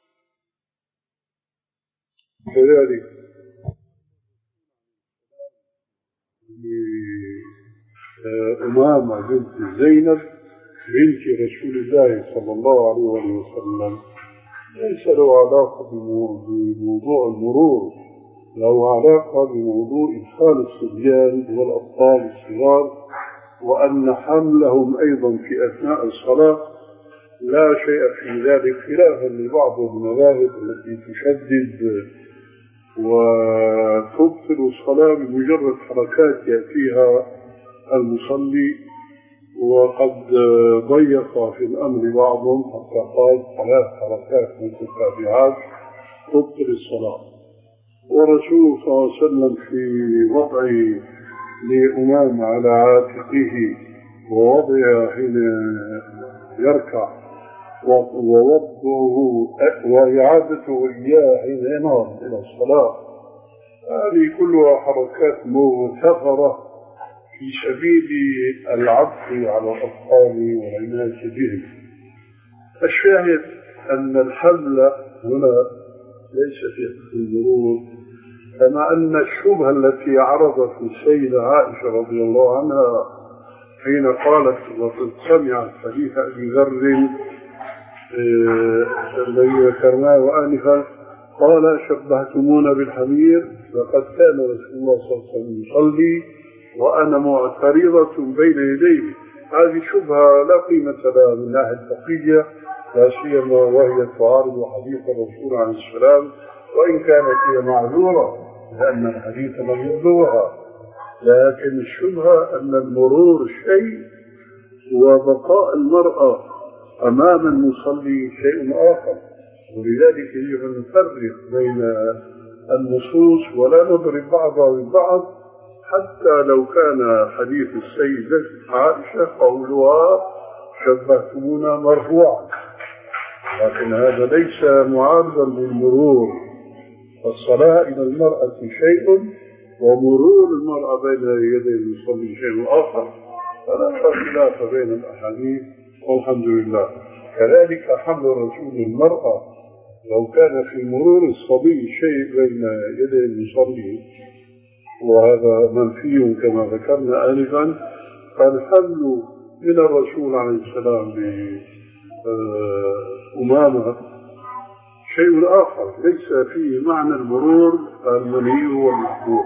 [SPEAKER 1] كذلك أمامة بنت زينب بنت رسول الله صلى الله عليه وسلم ليس له علاقة بموضوع المرور، له علاقة بموضوع إدخال الصبيان والأطفال الصغار، وأن حملهم أيضا في أثناء الصلاة لا شيء في ذلك، خلافا لبعض المذاهب التي تشدد وتبطل الصلاة بمجرد حركات يأتيها المصلي، وقد ضيق في الأمر بعضهم حتى قال ثلاث حركات متتابعات تبطل الصلاة. ورسول صلى الله عليه وسلم في وضعه لأمام على عاتقه ووضعه حين يركع ووضعه وإعادته إياه حين ينهض إلى الصلاة، هذه كلها حركات مغتفرة في سبيل العطف على الأطفال والعناية بهم. الشاهد أن الحمل هنا ليس في المرور، كما أن الشبهة التي عرضت السيدة عائشة رضي الله عنها حين قالت وقد سمعت حديث أبي ذر الذي ذكرناه آنفا قال: شبهتمونا بالحمير لقد كان رسول الله صلى الله عليه وسلم يصلي وأنا معترضة بين يديه. هذه شبهة لا قيمة لها من ناحية الفقهية، لا سيما وهي تعارض حديث الرسول عليه السلام، وإن كانت هي معذورة لأن الحديث لم يبلغها، لكن الشبهة أن المرور شيء وبقاء المرأة أمام المصلي شيء آخر، ولذلك يجب أن نفرق بين النصوص ولا نضرب بعضها ببعض، حتى لو كان حديث السيدة عائشة قولها شبهتمونا مرفوعا، لكن هذا ليس معارضا للمرور. الصلاة إلى المرأة شيء ومرور المرأة بين يدي المصلي شيء آخر، فلا خلاف بين الأحاديث والحمد لله. كذلك حمل الرسول المرأة لو كان في مرور الصبي شيء بين يدي المصلي، وهذا منفي كما ذكرنا آنفا، فالحمل من الرسول عليه السلام بأمامة شيء آخر ليس فيه معنى المرور المنهي والمحظور.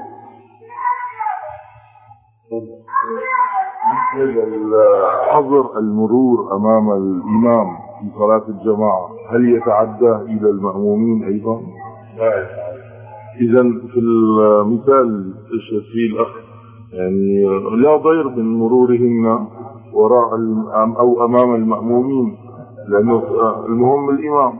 [SPEAKER 5] حظر المرور أمام الإمام في صلاة الجماعة هل يتعدى إلى المأمومين أيضا؟
[SPEAKER 1] لا يتعدى.
[SPEAKER 5] إذن في المثال تشهد فيه الأخ يعني لا ضير من مرورهن وراء أو أمام المأمومين، لأنه المهم الإمام.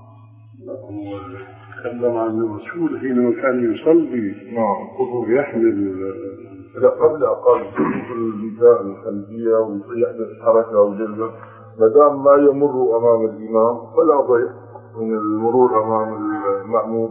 [SPEAKER 1] تكلم عن الرسول حينما كان يصلي وهو يحمل
[SPEAKER 5] لا قبل أقل في النداء الخلفية ويحدث حركة وجلة، ما دام ما يمر أمام الإمام فلا ضير من المرور أمام المأموم.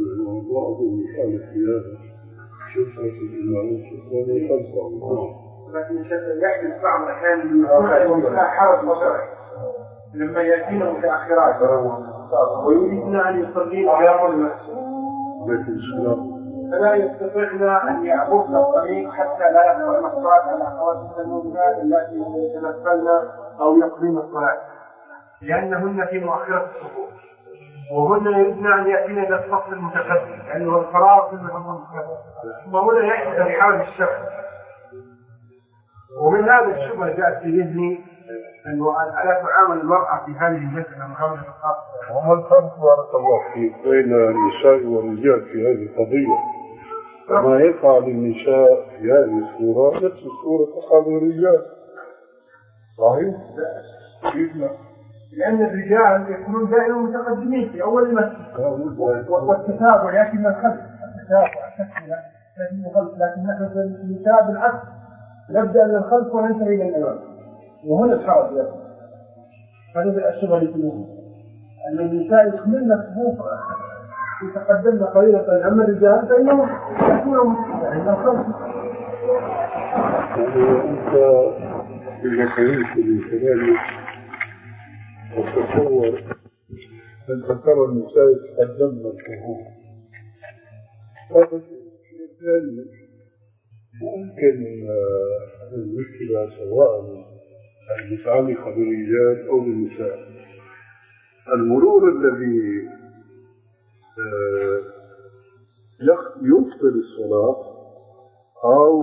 [SPEAKER 1] بعض المخالف في هذا شفت الإمام شفت خلصه
[SPEAKER 3] لكن يحدث بعض الأحيان يكون حرج بصري لما يأتينا متأخرات ويريدن أن يصلين قيام المسجد فلا يستطيعن أن يعبرن الطريق حتى لا يقطعن الصلاة على خواتم المؤمنات التي يتنفلن أو يقضين الصلاة لأنهن في مؤخرة الصفوف وهن يريدن أن يأتين إلى الصف المتقدم لأنه الفراغ في المتقدم ثم هنا يحدث لحرج الشخص. ومن هذا الشبه جاءت في ذهني أنه ألا تعامل المرأة في هذه المسألة معاملة خاصة.
[SPEAKER 1] وما الفرق بارك الله فيك بين النساء والرجال في هذه القضية؟ ما يفعل النساء في هذه الصورة نفس الصورة تفعل الرجال صحيح؟ كيف لا؟
[SPEAKER 3] لأن الرجال يكونون دائما متقدمين في أول المسجد والتتابع يأتي من الخلف التتابع التكملة يأتي من الخلف لكن نحن في النساء بالعكس نبدأ من الخلف وننتهي إلى الأمام وهنا الحرج يأتي. هذا الشغل يكون أن النساء يكملن الصفوف يتقدمن قليلا أما الرجال فإنهم يأتون من الخلف.
[SPEAKER 1] أنت إذا كنت من خلال وتصور أن ترى النساء يتقدمن الصفوف هذا شيء ثاني ممكن المشكلة سواء المتعلقة بالرجال أو بالنساء. المرور الذي يبطل الصلاة أو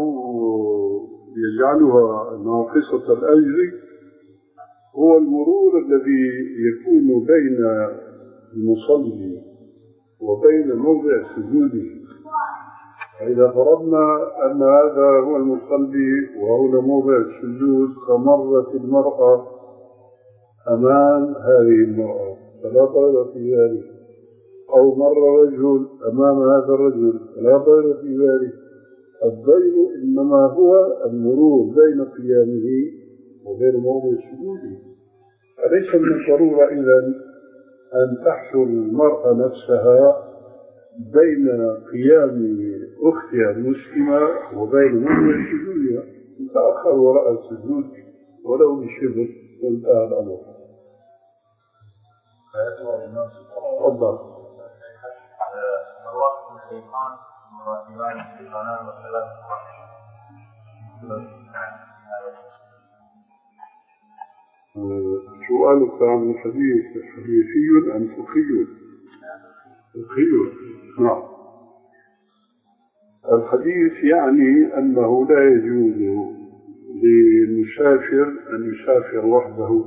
[SPEAKER 1] يجعلها ناقصة الأجر هو المرور الذي يكون بين المصلي وبين موضع سجوده. فإذا فرضنا أن هذا هو المصلي وهو موضع السجود فمرت المرأة أمام هذه المرأة فلا ضير في ذلك أو مر رجل أمام هذا الرجل فلا ضير في ذلك. الضير إنما هو المرور بين قيامه وبين موضع سجوده. أليس من الضرورة إذن أن تحصل المرأة نفسها بين قيام أختها المسلمة وبين موضع سجودها تأخر وراء السجود ولو بشبه وانتهى الأمر.
[SPEAKER 2] فيتوى الناس
[SPEAKER 1] تفضل.
[SPEAKER 2] مواقف الشيطان مراتبان الشيطانان وثلاث
[SPEAKER 1] سؤالك عن الحديث حديثي أم فقهي؟ فقهي. نعم. الحديث يعني أنه لا يجوز للمسافر أن يسافر وحده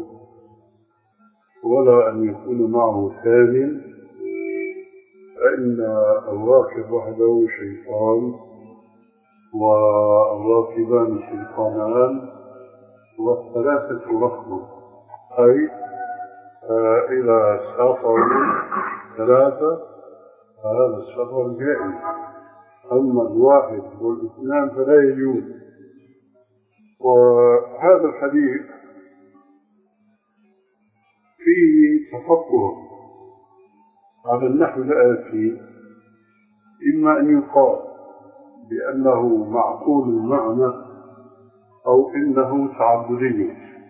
[SPEAKER 1] ولا أن يكون معه ثامن فإن الراكب وحده شيطان والراكبان شيطانان والثلاثة ركب أي إذا سافروا ثلاثة فهذا السفر جائز أما الواحد والاثنان فلا يجوز. وهذا الحديث فيه تفقه على النحو الآتي إما أن يقال بأنه معقول المعنى أو إنه تعبدي.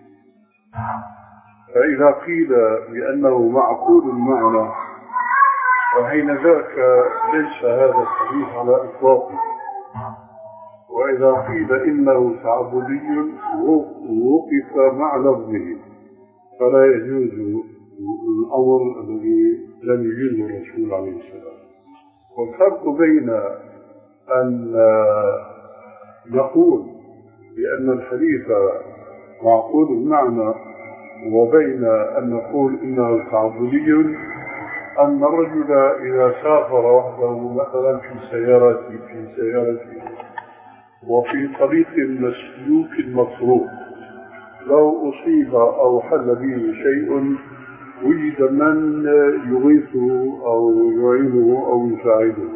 [SPEAKER 1] فإذا قيل بأنه معقول المعنى وحين ذاك ليس هذا الحديث على إطلاقه. وإذا قيل إنه تعبدي وقف مع لفظه فلا يجوز الأمر الذي لم يجوزه الرسول عليه السلام. والفرق بين أن نقول بأن الحديث معقول المعنى وبين أن نقول إنه تعبدي أن الرجل إذا سافر وحده مثلا في سيارته في سيارته وفي طريق مسلوك مطروق لو أصيب أو حل به شيء وجد من يغيثه أو يعينه أو يساعده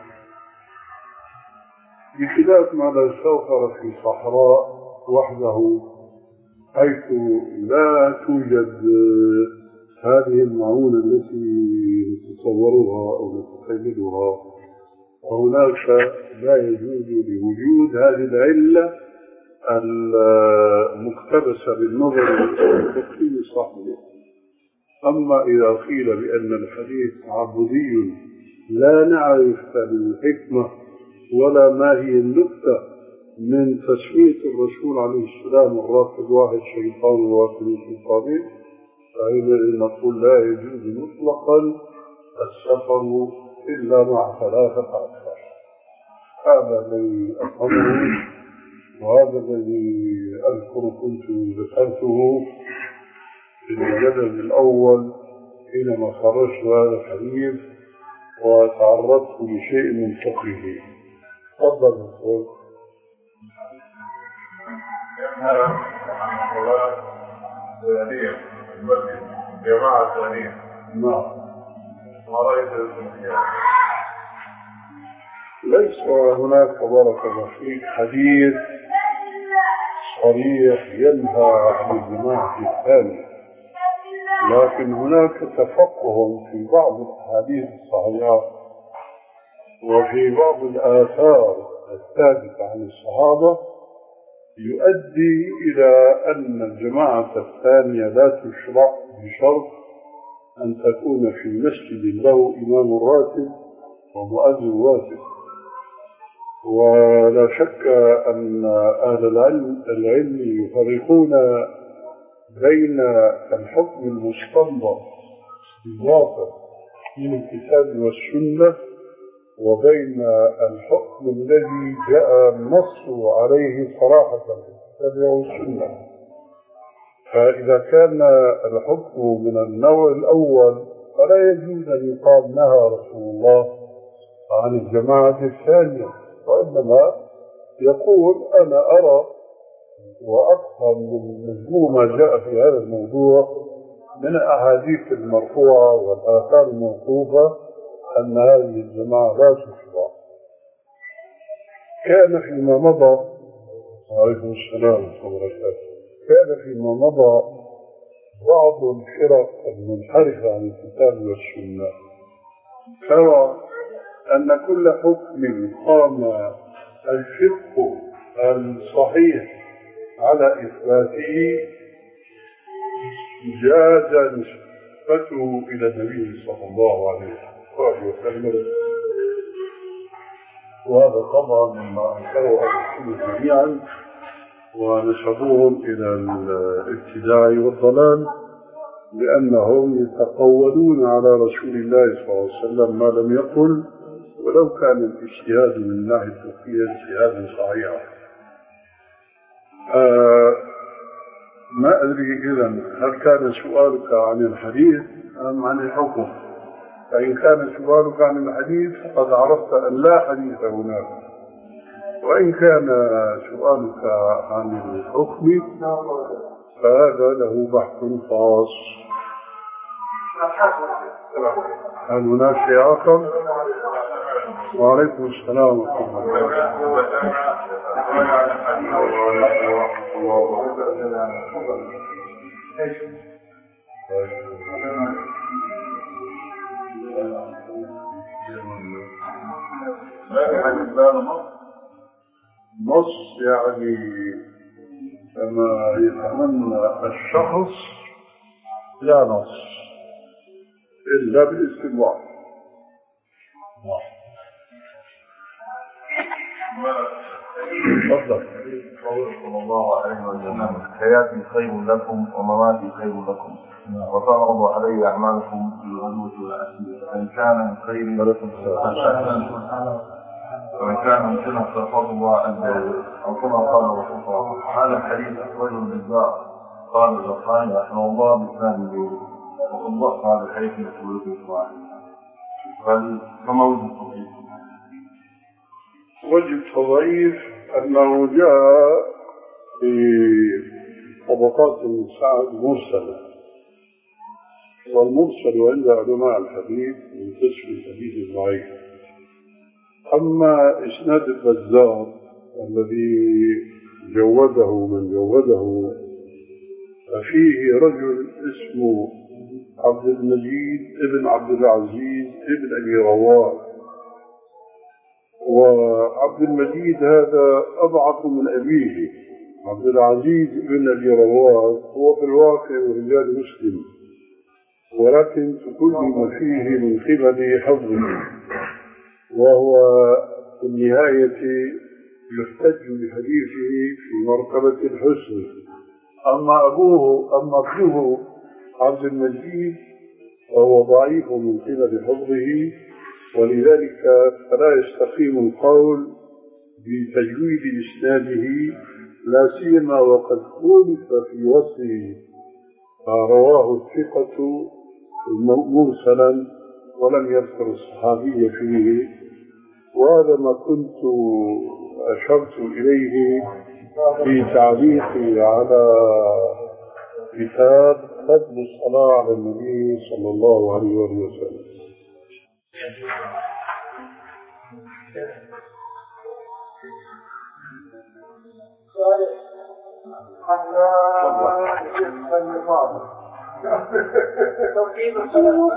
[SPEAKER 1] بخلاف ما لو سافر في صحراء وحده حيث لا توجد هذه المعونة التي نتصورها أو نتخيلها وهناك لا يجوز لوجود هذه العلة المقتبسة بالنظر الفقهي صحيح. أما إذا قيل بأن الحديث تعبدي لا نعرف الحكمة ولا ما هي النكتة من تسمية الرسول عليه السلام الراكب واحد شيطان وواكب شيطانين، فحينئذ نقول لا يجوز مطلقا السفر إلا مع ثلاثة أشخاص. هذا الذي أفهمه وهذا الذي أذكر كنت ذكرته في الجدل الأول حينما خرجت هذا الحديث وتعرضت لشيء من فقهه. تفضل دكتور.
[SPEAKER 5] جماعة ثانية.
[SPEAKER 1] نعم.
[SPEAKER 5] ما رأيت الفقهية؟
[SPEAKER 1] ليس هناك بارك الله فيك حديث صريح ينهى عن الجماعة الثانية، لكن هناك تفقه في بعض الأحاديث الصحيحة وفي بعض الآثار الثابتة عن الصحابة يؤدي إلى أن الجماعة الثانية لا تشرع بشرط أن تكون في مسجد له إمام راتب ومؤذن راتب. ولا شك أن أهل العلم, العلم يفرقون بين الحكم المستنبط بالواقع من الكتاب والسنة وبين الحكم الذي جاء النص عليه صراحة في الكتاب والسنة. فإذا كان الحكم من النوع الأول فلا يجوز أن يقال نهى رسول الله عن الجماعة الثانية، وإنما يقول أنا أرى وأفهم من مجموع ما جاء في هذا الموضوع من الأحاديث المرفوعة والآثار الموقوفة أن هذه الجماعة لا تشرع. كان فيما مضى عليكم السلام ورحمة الله وبركاته كان فيما مضى بعض الفرق المنحرفة عن الكتاب والسنة ترى أن كل حكم قام الفقه الصحيح على إثباته جاز نسبته إلى النبي صلى الله عليه وسلم، وهذا طبعا مما أنكره الرسول جميعا ونسبوهم إلى الابتداع والضلال لأنهم يتقولون على رسول الله صلى الله عليه وسلم ما لم يقل ولو كان الاجتهاد من ناحية الفقهية اجتهادا صحيحا. آه ما أدري إذن هل كان سؤالك عن الحديث أم عن الحكم؟ فإن كان سؤالك عن الحديث فقد عرفت أن لا حديث هناك، وإن كان سؤالك عن الحكم فهذا له بحث خاص. هل هناك شيء آخر؟ وعليكم السلام ورحمة الله وبركاته. نص يعني كما يتمنى الشخص لا نص إلا بالاستنباط.
[SPEAKER 5] تفضل. قوله صلى الله عليه وسلم حياتي خير لكم ومماتي خير لكم وتعرض علي أعمالكم في الغدوة والعشي فإن كان من خير لكم وإن كان من سنة فضل الله عز وجل أو كما قال رسول الله. هذا الحديث أخرجه البزار قال الزرقاني رحمه الله بإسناد جيد وضبط هذا الحديث من سلوك إسماعيل. فما وجه التضعيف؟
[SPEAKER 1] وجه التضعيف أنه جاء في طبقات من سعد مرسلة، والمرسل عند علماء الحديث من قسم الحديث الضعيف. أما إسناد البزار الذي جوده من جوده ففيه رجل اسمه عبد المجيد ابن عبد العزيز ابن أبي رواد، وعبد المجيد هذا أضعف من أبيه عبد العزيز بن أبي رواس هو في الواقع رجال مسلم، ولكن تكلم فيه من قبل حفظه، وهو في النهاية يحتج بحديثه في مرتبة الحسن. أما أبوه أما ابنه عبد المجيد فهو ضعيف من قبل حفظه، ولذلك فلا يستقيم القول بتجويد إسناده، لا سيما وقد خولف في وصفه، فرواه الثقة مرسلا ولم يذكر الصحابي فيه. وهذا ما كنت أشرت إليه في تعليقي على كتاب فضل الصلاة على النبي صلى الله عليه وسلم.
[SPEAKER 3] توحيد الصلاة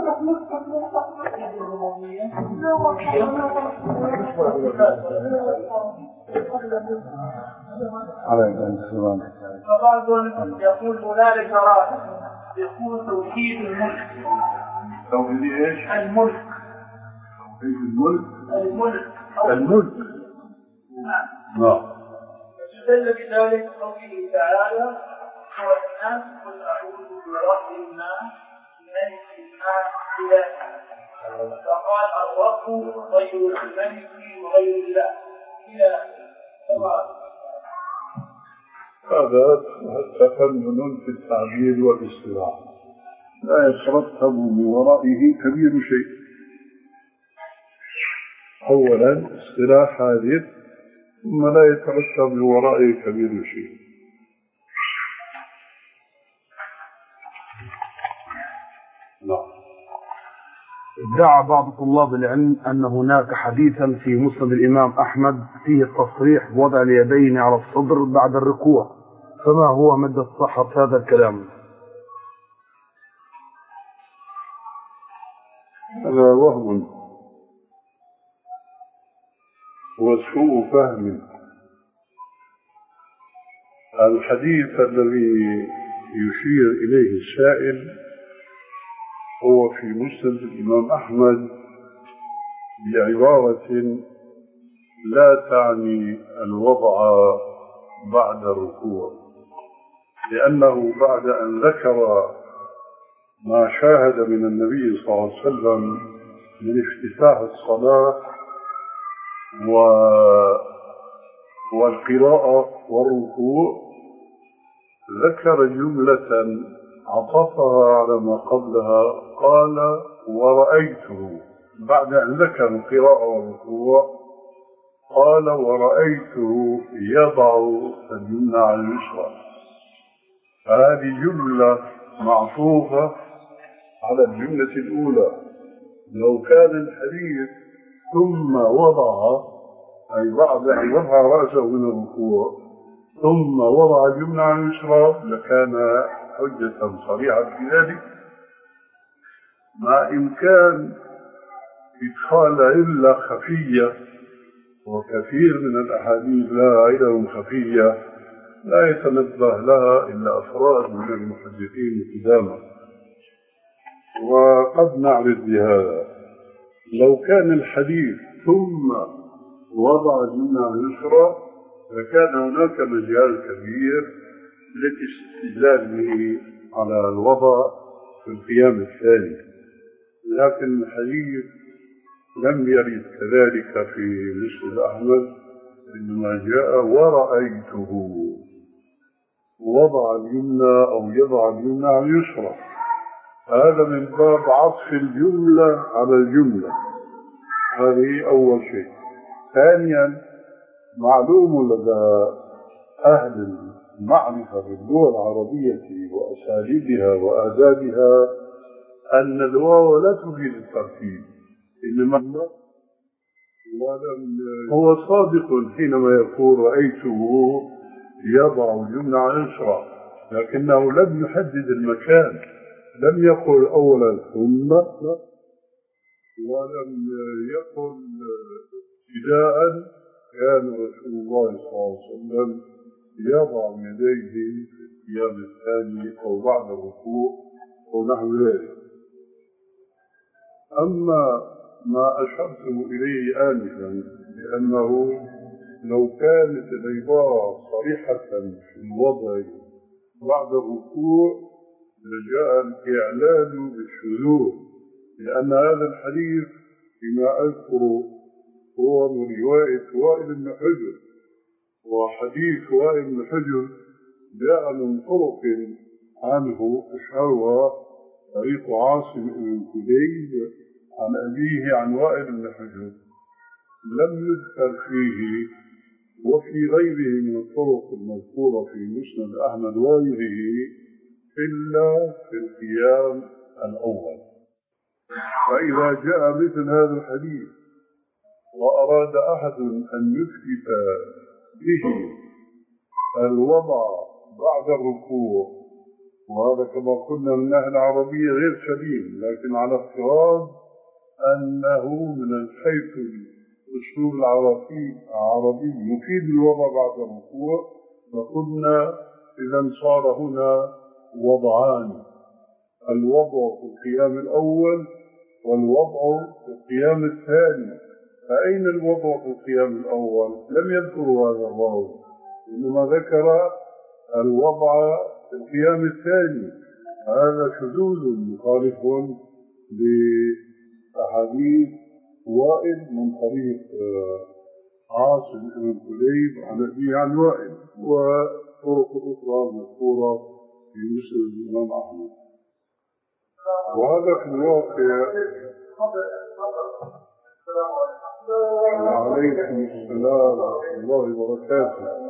[SPEAKER 3] فبعض يقول هنالك رأي يقول توحيد الملك.
[SPEAKER 1] توحيد ايش؟
[SPEAKER 3] الملك.
[SPEAKER 1] توحيد الملك.
[SPEAKER 3] الملك.
[SPEAKER 1] الملك. نعم.
[SPEAKER 3] استدل بذلك قوله تعالى: هو الناس قل أعوذ برب الناس ملك الناس إله. فقال الرب غير الملك وغير الله إله.
[SPEAKER 1] هذا تفنن في التعبير والاصطلاح، لا يترتب من ورائه كبير شيء. أولا اصطلاح حادث، ثم لا يترتب من ورائه كبير شيء. نعم.
[SPEAKER 6] ادعى بعض طلاب العلم أن هناك حديثا في مسند الإمام أحمد فيه التصريح بوضع اليدين على الصدر بعد الركوع، فما هو مدى صحة هذا الكلام؟
[SPEAKER 1] هذا وهم وسوء فهم. الحديث الذي يشير إليه السائل هو في مسند الإمام أحمد بعبارة لا تعني الوضع بعد الركوع، لأنه بعد أن ذكر ما شاهد من النبي صلى الله عليه وسلم من افتتاح الصلاة والقراءة والركوع، ذكر جملة عطفها على ما قبلها، قال ورأيته. بعد أن ذكر القراءة والركوع قال ورأيته يضع اليمنى على اليسرى. هذه جملة معطوفة على الجملة الأولى. لو كان الحديث ثم وضع، أي بعد أن رفع رأسه من الركوع ثم وضع اليمنى على اليسرى، لكان حجة صريحة في ذلك، مع إمكان إدخال علة خفية، وكثير من الأحاديث لها علل خفية لا يتنبه لها إلا أفراد من المحدثين القدامى، وقد نعرف بهذا. لو كان الحديث ثم وضع اليمنى على اليسرى لكان هناك مجال كبير للاستدلال به على الوضع في القيام الثاني، لكن الحديث لم يرد كذلك في مسند أحمد، إنما جاء ورأيته وضع اليمنى أو يضع اليمنى على اليسرى. هذا من باب عطف الجملة على الجملة. هذه أول شيء. ثانيا، معلوم لدى أهل المعرفة باللغة العربية وأساليبها وآدابها أن الواو لا تفيد الترتيب، إنما هو صادق حينما يقول رأيته يضع اليمنى على اليسرى، لكنه لم يحدد المكان، لم يقل أولا ثم، ولم يقل ابتداء كان رسول الله صلى الله عليه وسلم يضع يديه في القيام الثاني أو بعد الركوع أو نحو ذلك. أما ما أشرتم إليه آنفا لأنه لو كانت العبارة صريحة في الوضع بعد الركوع لجاء الإعلان بالشذوذ، لأن هذا الحديث فيما أذكر هو من رواية وائل بن حجر، وحديث وائل بن حجر جاء من طرق عنه أشهرها طريق عاصم بن كليب عن أبيه عن وائل بن حجر، لم يذكر فيه وفي غيره من الطرق المذكورة في مسند أحمد وغيره إلا في القيام الأول. فإذا جاء مثل هذا الحديث وأراد أحد أن يثبت به الوضع بعد الركوع، وهذا كما قلنا من أهل العربية غير سليم، لكن على افتراض أنه من حيث الأسلوب العربي يفيد الوضع بعد الركوع، فقلنا إذا صار هنا وضعان: الوضع في القيام الأول والوضع في القيام الثاني. فأين الوضع في القيام الأول؟ لم يذكروا هذا الراوي، إنما ذكر الوضع في القيام الثاني. هذا شذوذ مخالف لأحاديث وائل من طريق عاصم بن كليب عن أبيه عن وائل، وطرق أخرى مذكورة في مسند الإمام أحمد. وهذا في الواقع. وعليكم السلام ورحمة الله وبركاته.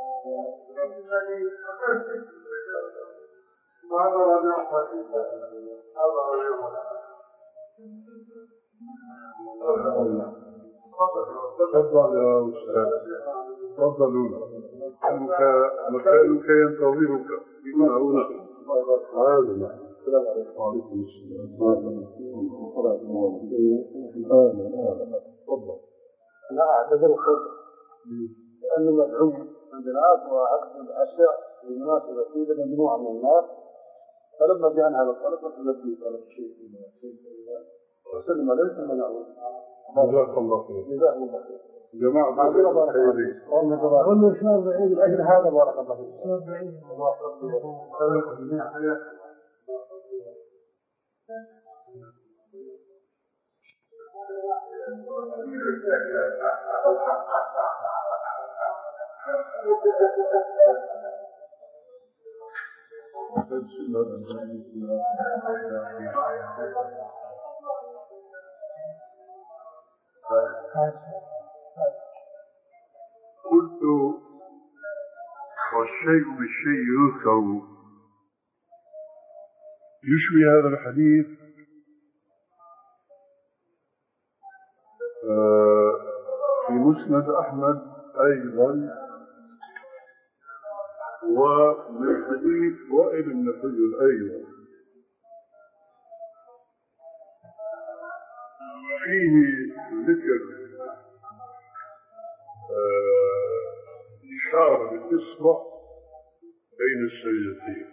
[SPEAKER 1] تفضل يا أستاذ، تفضلوا، مكانك ينتظرك هنا هنا. هذا السلام عليكم. تفضل.
[SPEAKER 3] أنا أعتذر الخطأ لأنه مدعوم عند الناس وعقد الأشياء بالمناسبة في مجموعة من الناس، فلما جاءنا هذا الطلب الذي طلب شيء من الشيء وسلم عليه ثم نعود.
[SPEAKER 1] جزاك الله خير.
[SPEAKER 3] جزاك الله خير.
[SPEAKER 1] جماعة
[SPEAKER 3] معذرة بارك الله فيك. قلنا شهر بعيد الأجل هذا بارك الله فيك. شهر بعيد.
[SPEAKER 1] قلت والشيء بالشيء يذكر، يشبه هذا الحديث في مسند أحمد أيضا، ومن حديث وائل بن حجر أيضا، فيه ذكر إشارة بالإصبع بين السجدتين.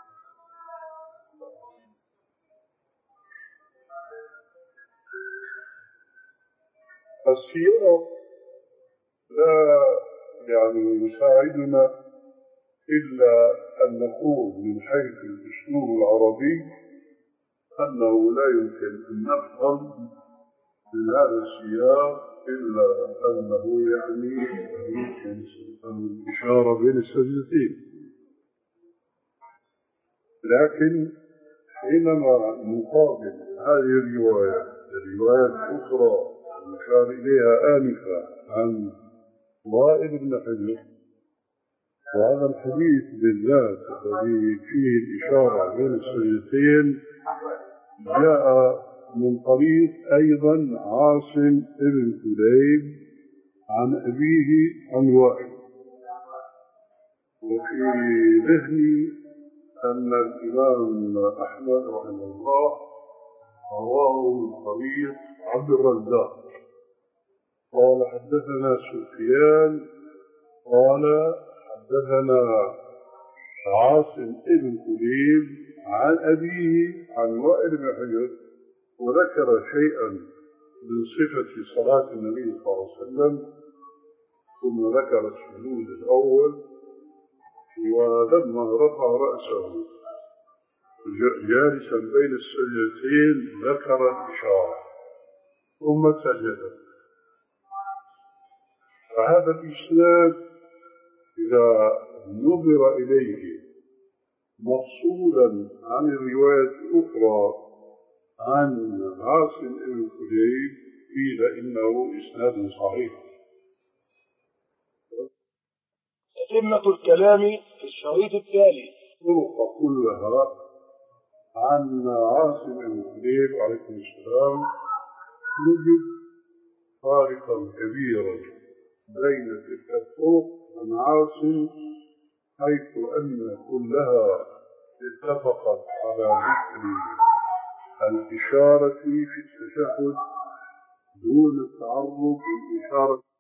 [SPEAKER 1] السياق لا يعني يساعدنا إلا أن نقول من حيث الأسلوب العربي أنه لا يمكن أن نفهم من هذا السياق إلا أنه يعني يمكن الإشارة بين السجدتين. لكن حينما نقابل هذه الرواية الروايات الأخرى المشار إليها آنفا عن وائل بن حجر، وهذا الحديث بالذات الذي فيه الإشارة بين السجدتين جاء من طريق أيضا عاصم بن كليب عن أبيه عن وائل، وفي ذهني أن الإمام أحمد رحمه الله رواه من طريق عبد الرزاق قال حدثنا سفيان قال حدثنا عاصم ابن كليب عن أبيه عن وائل بن حجر وذكر شيئا من صفة صلاة النبي صلى الله عليه وسلم، ثم ذكر السجود الأول، ولما رفع رأسه جالسا بين السجدتين ذكر الإشارة ثم سجد. فهذا الإسناد إذا نظر إليه مفصولا عن الرواية الأخرى عن عاصم بن كليب قيل إنه إسناد صحيح.
[SPEAKER 7] تتمة الكلام في الشريط التالي.
[SPEAKER 1] الطرق كلها عن عاصم بن كليب عليه السلام نجد فارقا كبيرا بين تلك الطرق عن عاصم، حيث أن كلها اتفقت على ذكر الإشارة في التشهد دون التعرض للإشارة